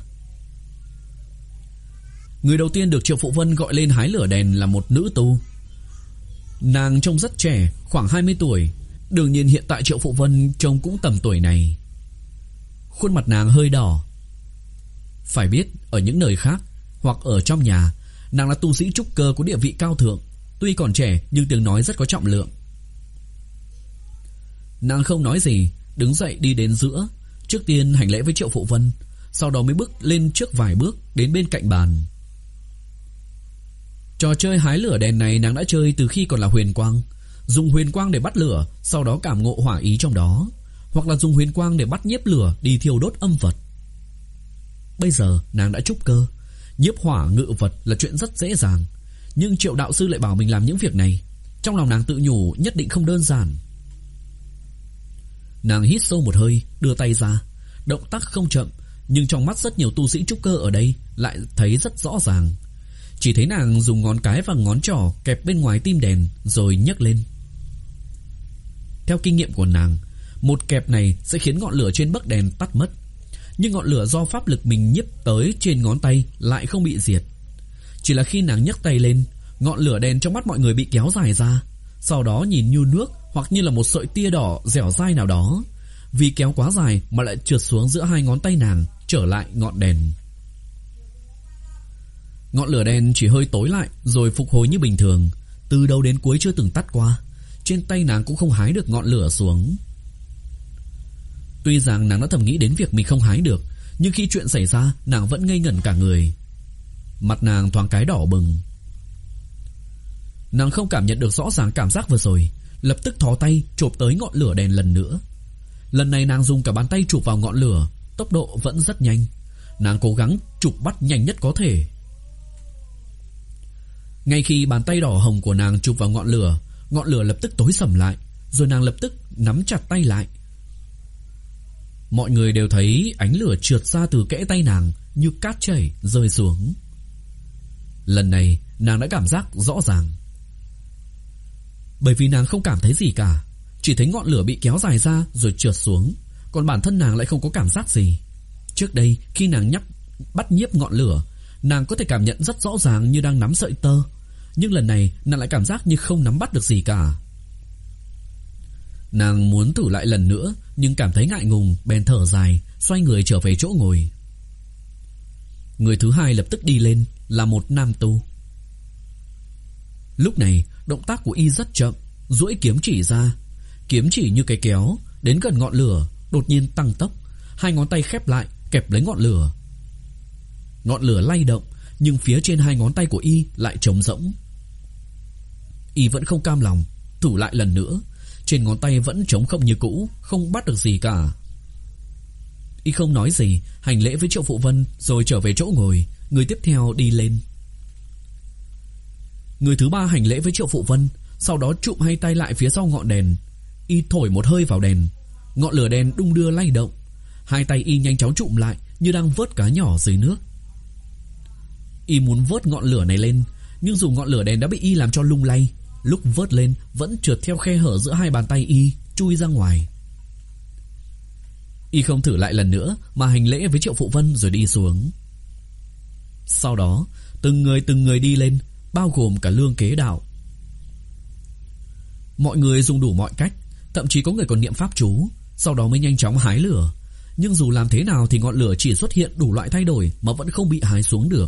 A: Người đầu tiên được Triệu Phụ Vân gọi lên hái lửa đèn là một nữ tu. Nàng trông rất trẻ, khoảng hai mươi tuổi. Đương nhiên hiện tại Triệu Phụ Vân trông cũng tầm tuổi này. Khuôn mặt nàng hơi đỏ. Phải biết ở những nơi khác hoặc ở trong nhà, nàng là tu sĩ trúc cơ có địa vị cao thượng. Tuy còn trẻ nhưng tiếng nói rất có trọng lượng. Nàng không nói gì, đứng dậy đi đến giữa, trước tiên hành lễ với Triệu Phụ Vân, sau đó mới bước lên trước vài bước đến bên cạnh bàn. Trò chơi hái lửa đèn này nàng đã chơi từ khi còn là huyền quang. Dùng huyền quang để bắt lửa, sau đó cảm ngộ hỏa ý trong đó, hoặc là dùng huyền quang để bắt nhiếp lửa đi thiêu đốt âm vật. Bây giờ nàng đã trúc cơ, nhiếp hỏa ngự vật là chuyện rất dễ dàng. Nhưng Triệu đạo sư lại bảo mình làm những việc này, trong lòng nàng tự nhủ nhất định không đơn giản. Nàng hít sâu một hơi, đưa tay ra, động tác không chậm, nhưng trong mắt rất nhiều tu sĩ trúc cơ ở đây lại thấy rất rõ ràng. Chỉ thấy nàng dùng ngón cái và ngón trỏ kẹp bên ngoài tim đèn rồi nhấc lên. Theo kinh nghiệm của nàng, một kẹp này sẽ khiến ngọn lửa trên bấc đèn tắt mất, nhưng ngọn lửa do pháp lực mình nhiếp tới trên ngón tay lại không bị diệt. Chỉ là khi nàng nhấc tay lên, ngọn lửa đèn trong mắt mọi người bị kéo dài ra, sau đó nhìn như nước hoặc như là một sợi tia đỏ dẻo dai nào đó. Vì kéo quá dài mà lại trượt xuống giữa hai ngón tay nàng, trở lại ngọn đèn. Ngọn lửa đèn chỉ hơi tối lại rồi phục hồi như bình thường, từ đầu đến cuối chưa từng tắt qua. Trên tay nàng cũng không hái được ngọn lửa xuống. Tuy rằng nàng đã thầm nghĩ đến việc mình không hái được, nhưng khi chuyện xảy ra, nàng vẫn ngây ngẩn cả người. Mặt nàng thoáng cái đỏ bừng. Nàng không cảm nhận được rõ ràng cảm giác vừa rồi, lập tức thò tay chộp tới ngọn lửa đèn lần nữa. Lần này nàng dùng cả bàn tay chụp vào ngọn lửa, tốc độ vẫn rất nhanh. Nàng cố gắng chụp bắt nhanh nhất có thể. Ngay khi bàn tay đỏ hồng của nàng chụp vào ngọn lửa, ngọn lửa lập tức tối sầm lại, rồi nàng lập tức nắm chặt tay lại. Mọi người đều thấy ánh lửa trượt ra từ kẽ tay nàng như cát chảy rơi xuống. Lần này nàng đã cảm giác rõ ràng. Bởi vì nàng không cảm thấy gì cả, chỉ thấy ngọn lửa bị kéo dài ra rồi trượt xuống, còn bản thân nàng lại không có cảm giác gì. Trước đây khi nàng nhấp bắt nhiếp ngọn lửa, nàng có thể cảm nhận rất rõ ràng như đang nắm sợi tơ, nhưng lần này nàng lại cảm giác như không nắm bắt được gì cả. Nàng muốn thử lại lần nữa, nhưng cảm thấy ngại ngùng, bèn thở dài, xoay người trở về chỗ ngồi. Người thứ hai lập tức đi lên, là một nam tu. Lúc này động tác của y rất chậm, duỗi kiếm chỉ ra. Kiếm chỉ như cái kéo, đến gần ngọn lửa đột nhiên tăng tốc, hai ngón tay khép lại kẹp lấy ngọn lửa. Ngọn lửa lay động, nhưng phía trên hai ngón tay của y lại trống rỗng. Y vẫn không cam lòng, thử lại lần nữa. Trên ngón tay vẫn trống không như cũ, không bắt được gì cả. Y không nói gì, hành lễ với Triệu Phụ Vân rồi trở về chỗ ngồi. Người tiếp theo đi lên. Người thứ ba hành lễ với Triệu Phụ Vân, sau đó chụm hai tay lại phía sau ngọn đèn. Y thổi một hơi vào đèn, ngọn lửa đèn đung đưa lay động. Hai tay y nhanh chóng chụm lại như đang vớt cá nhỏ dưới nước. Y muốn vớt ngọn lửa này lên, nhưng dù ngọn lửa đèn đã bị y làm cho lung lay, lúc vớt lên vẫn trượt theo khe hở giữa hai bàn tay y, chui ra ngoài. Y không thử lại lần nữa mà hành lễ với Triệu Phụ Vân rồi đi xuống. Sau đó từng người từng người đi lên, bao gồm cả Lương Kế Đạo. Mọi người dùng đủ mọi cách, thậm chí có người còn niệm pháp chú, sau đó mới nhanh chóng hái lửa. Nhưng dù làm thế nào thì ngọn lửa chỉ xuất hiện đủ loại thay đổi mà vẫn không bị hái xuống được.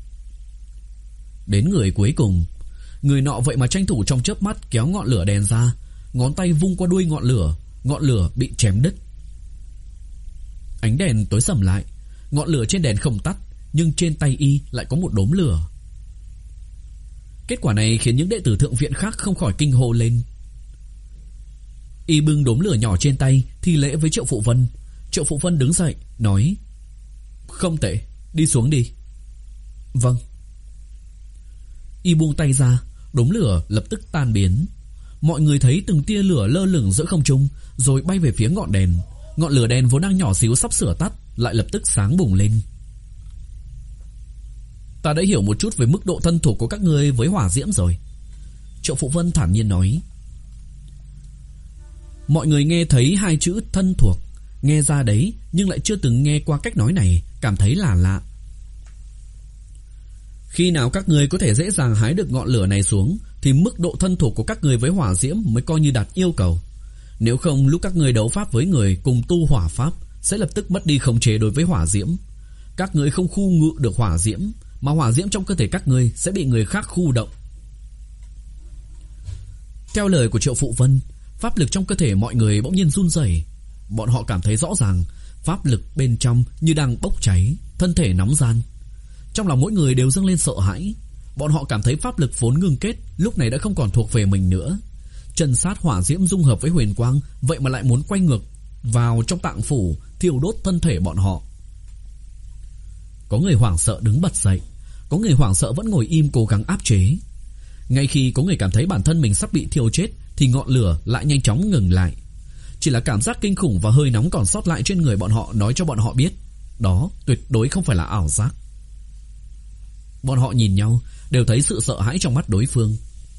A: Đến người cuối cùng, người nọ vậy mà tranh thủ trong chớp mắt kéo ngọn lửa đèn ra, ngón tay vung qua đuôi ngọn lửa, ngọn lửa bị chém đứt. Ánh đèn tối sầm lại, ngọn lửa trên đèn không tắt, nhưng trên tay y lại có một đốm lửa. Kết quả này khiến những đệ tử thượng viện khác không khỏi kinh hô lên. Y bưng đốm lửa nhỏ trên tay thi lễ với Triệu Phụ Vân. Triệu Phụ Vân đứng dậy nói: "Không tệ, đi xuống đi." "Vâng." Y buông tay ra, đốm lửa lập tức tan biến. Mọi người thấy từng tia lửa lơ lửng giữa không trung rồi bay về phía ngọn đèn. Ngọn lửa đèn vốn đang nhỏ xíu sắp sửa tắt lại lập tức sáng bùng lên. "Ta đã hiểu một chút về mức độ thân thuộc của các ngươi với hỏa diễm rồi," Triệu Phụ Vân thản nhiên nói. Mọi người nghe thấy hai chữ thân thuộc, nghe ra đấy nhưng lại chưa từng nghe qua cách nói này, cảm thấy là lạ. "Khi nào các ngươi có thể dễ dàng hái được ngọn lửa này xuống thì mức độ thân thuộc của các ngươi với hỏa diễm mới coi như đạt yêu cầu. Nếu không, lúc các ngươi đấu pháp với người cùng tu hỏa pháp sẽ lập tức mất đi khống chế đối với hỏa diễm. Các ngươi không khu ngự được hỏa diễm, mà hỏa diễm trong cơ thể các ngươi sẽ bị người khác khu động." Theo lời của Triệu Phụ Vân, pháp lực trong cơ thể mọi người bỗng nhiên run rẩy. Bọn họ cảm thấy rõ ràng pháp lực bên trong như đang bốc cháy, thân thể nóng ran. Trong lòng mỗi người đều dâng lên sợ hãi. Bọn họ cảm thấy pháp lực vốn ngưng kết lúc này đã không còn thuộc về mình nữa. Chân sát hỏa diễm dung hợp với huyền quang, vậy mà lại muốn quay ngược vào trong tạng phủ, thiêu đốt thân thể bọn họ. Có người hoảng sợ đứng bật dậy, có người hoảng sợ vẫn ngồi im cố gắng áp chế. Ngay khi có người cảm thấy bản thân mình sắp bị thiêu chết thì ngọn lửa lại nhanh chóng ngừng lại. Chỉ là cảm giác kinh khủng và hơi nóng còn sót lại trên người bọn họ nói cho bọn họ biết đó tuyệt đối không phải là ảo giác. Bọn họ nhìn nhau, đều thấy sự sợ hãi trong mắt đối phương.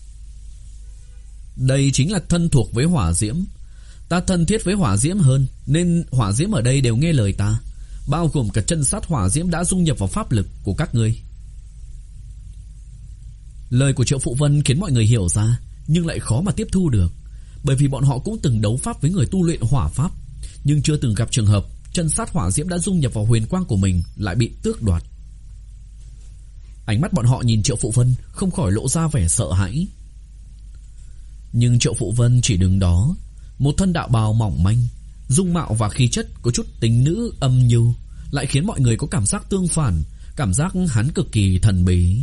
A: Đây chính là thân thuộc với hỏa diễm. Ta thân thiết với hỏa diễm hơn, nên hỏa diễm ở đây đều nghe lời ta, bao gồm cả chân sát hỏa diễm đã dung nhập vào pháp lực của các ngươi. Lời của Triệu Phụ Vân khiến mọi người hiểu ra, nhưng lại khó mà tiếp thu được, bởi vì bọn họ cũng từng đấu pháp với người tu luyện hỏa pháp, nhưng chưa từng gặp trường hợp chân sát hỏa diễm đã dung nhập vào huyền quang của mình lại bị tước đoạt. Ánh mắt bọn họ nhìn Triệu Phụ Vân không khỏi lộ ra vẻ sợ hãi. Nhưng Triệu Phụ Vân chỉ đứng đó, một thân đạo bào mỏng manh, dung mạo và khí chất có chút tính nữ âm nhu, lại khiến mọi người có cảm giác tương phản, cảm giác hắn cực kỳ thần bí.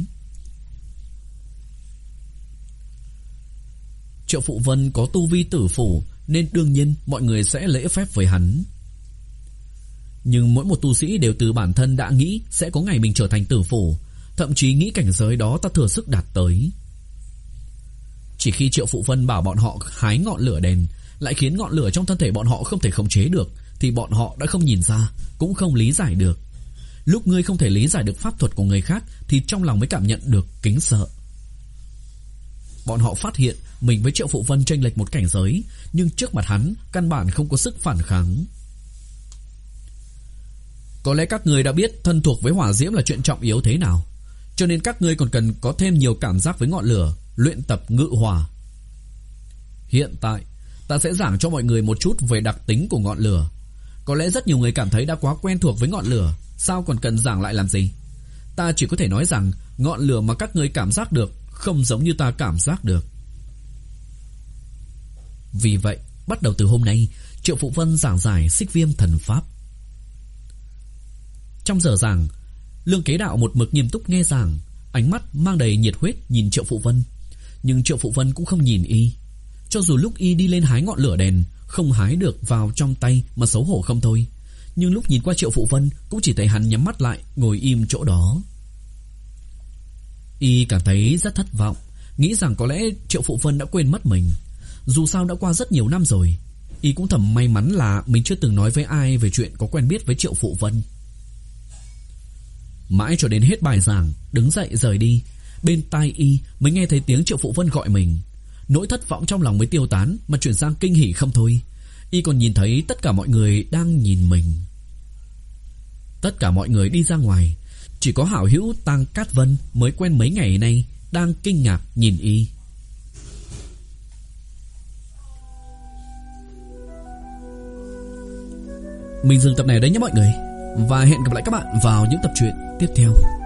A: Triệu Phụ Vân có tu vi tử phủ nên đương nhiên mọi người sẽ lễ phép với hắn. Nhưng mỗi một tu sĩ đều từ bản thân đã nghĩ sẽ có ngày mình trở thành tử phủ, thậm chí nghĩ cảnh giới đó ta thừa sức đạt tới. Chỉ khi Triệu Phụ Vân bảo bọn họ hái ngọn lửa đèn, lại khiến ngọn lửa trong thân thể bọn họ không thể khống chế được, thì bọn họ đã không nhìn ra, cũng không lý giải được. Lúc ngươi không thể lý giải được pháp thuật của người khác thì trong lòng mới cảm nhận được kính sợ. Bọn họ phát hiện mình với Triệu Phụ Vân chênh lệch một cảnh giới, nhưng trước mặt hắn căn bản không có sức phản kháng. Có lẽ các ngươi đã biết thân thuộc với hỏa diễm là chuyện trọng yếu thế nào, cho nên các ngươi còn cần có thêm nhiều cảm giác với ngọn lửa, luyện tập ngự hỏa. Hiện tại ta sẽ giảng cho mọi người một chút về đặc tính của ngọn lửa. Có lẽ rất nhiều người cảm thấy đã quá quen thuộc với ngọn lửa, sao còn cần giảng lại làm gì? Ta chỉ có thể nói rằng ngọn lửa mà các ngươi cảm giác được không giống như ta cảm giác được. Vì vậy, bắt đầu từ hôm nay, Triệu Phụ Vân giảng giải Xích Viêm thần pháp. Trong giờ giảng, Lương Kế Đạo một mực nghiêm túc nghe giảng, ánh mắt mang đầy nhiệt huyết nhìn Triệu Phụ Vân. Nhưng Triệu Phụ Vân cũng không nhìn y. Cho dù lúc y đi lên hái ngọn lửa đèn, không hái được vào trong tay mà xấu hổ không thôi, nhưng lúc nhìn qua Triệu Phụ Vân cũng chỉ thấy hắn nhắm mắt lại, ngồi im chỗ đó. Y cảm thấy rất thất vọng, nghĩ rằng có lẽ Triệu Phụ Vân đã quên mất mình. Dù sao đã qua rất nhiều năm rồi, y cũng thầm may mắn là mình chưa từng nói với ai về chuyện có quen biết với Triệu Phụ Vân. Mãi cho đến hết bài giảng, đứng dậy rời đi, bên tai y mới nghe thấy tiếng Triệu Phụ Vân gọi mình. Nỗi thất vọng trong lòng mới tiêu tán, mà chuyển sang kinh hỉ không thôi. Y còn nhìn thấy tất cả mọi người đang nhìn mình. Tất cả mọi người đi ra ngoài, chỉ có hảo hữu Tang Cát Vân mới quen mấy ngày nay đang kinh ngạc nhìn y. Mình dừng tập này đấy nhé mọi người, và hẹn gặp lại các bạn vào những tập truyện tiếp theo.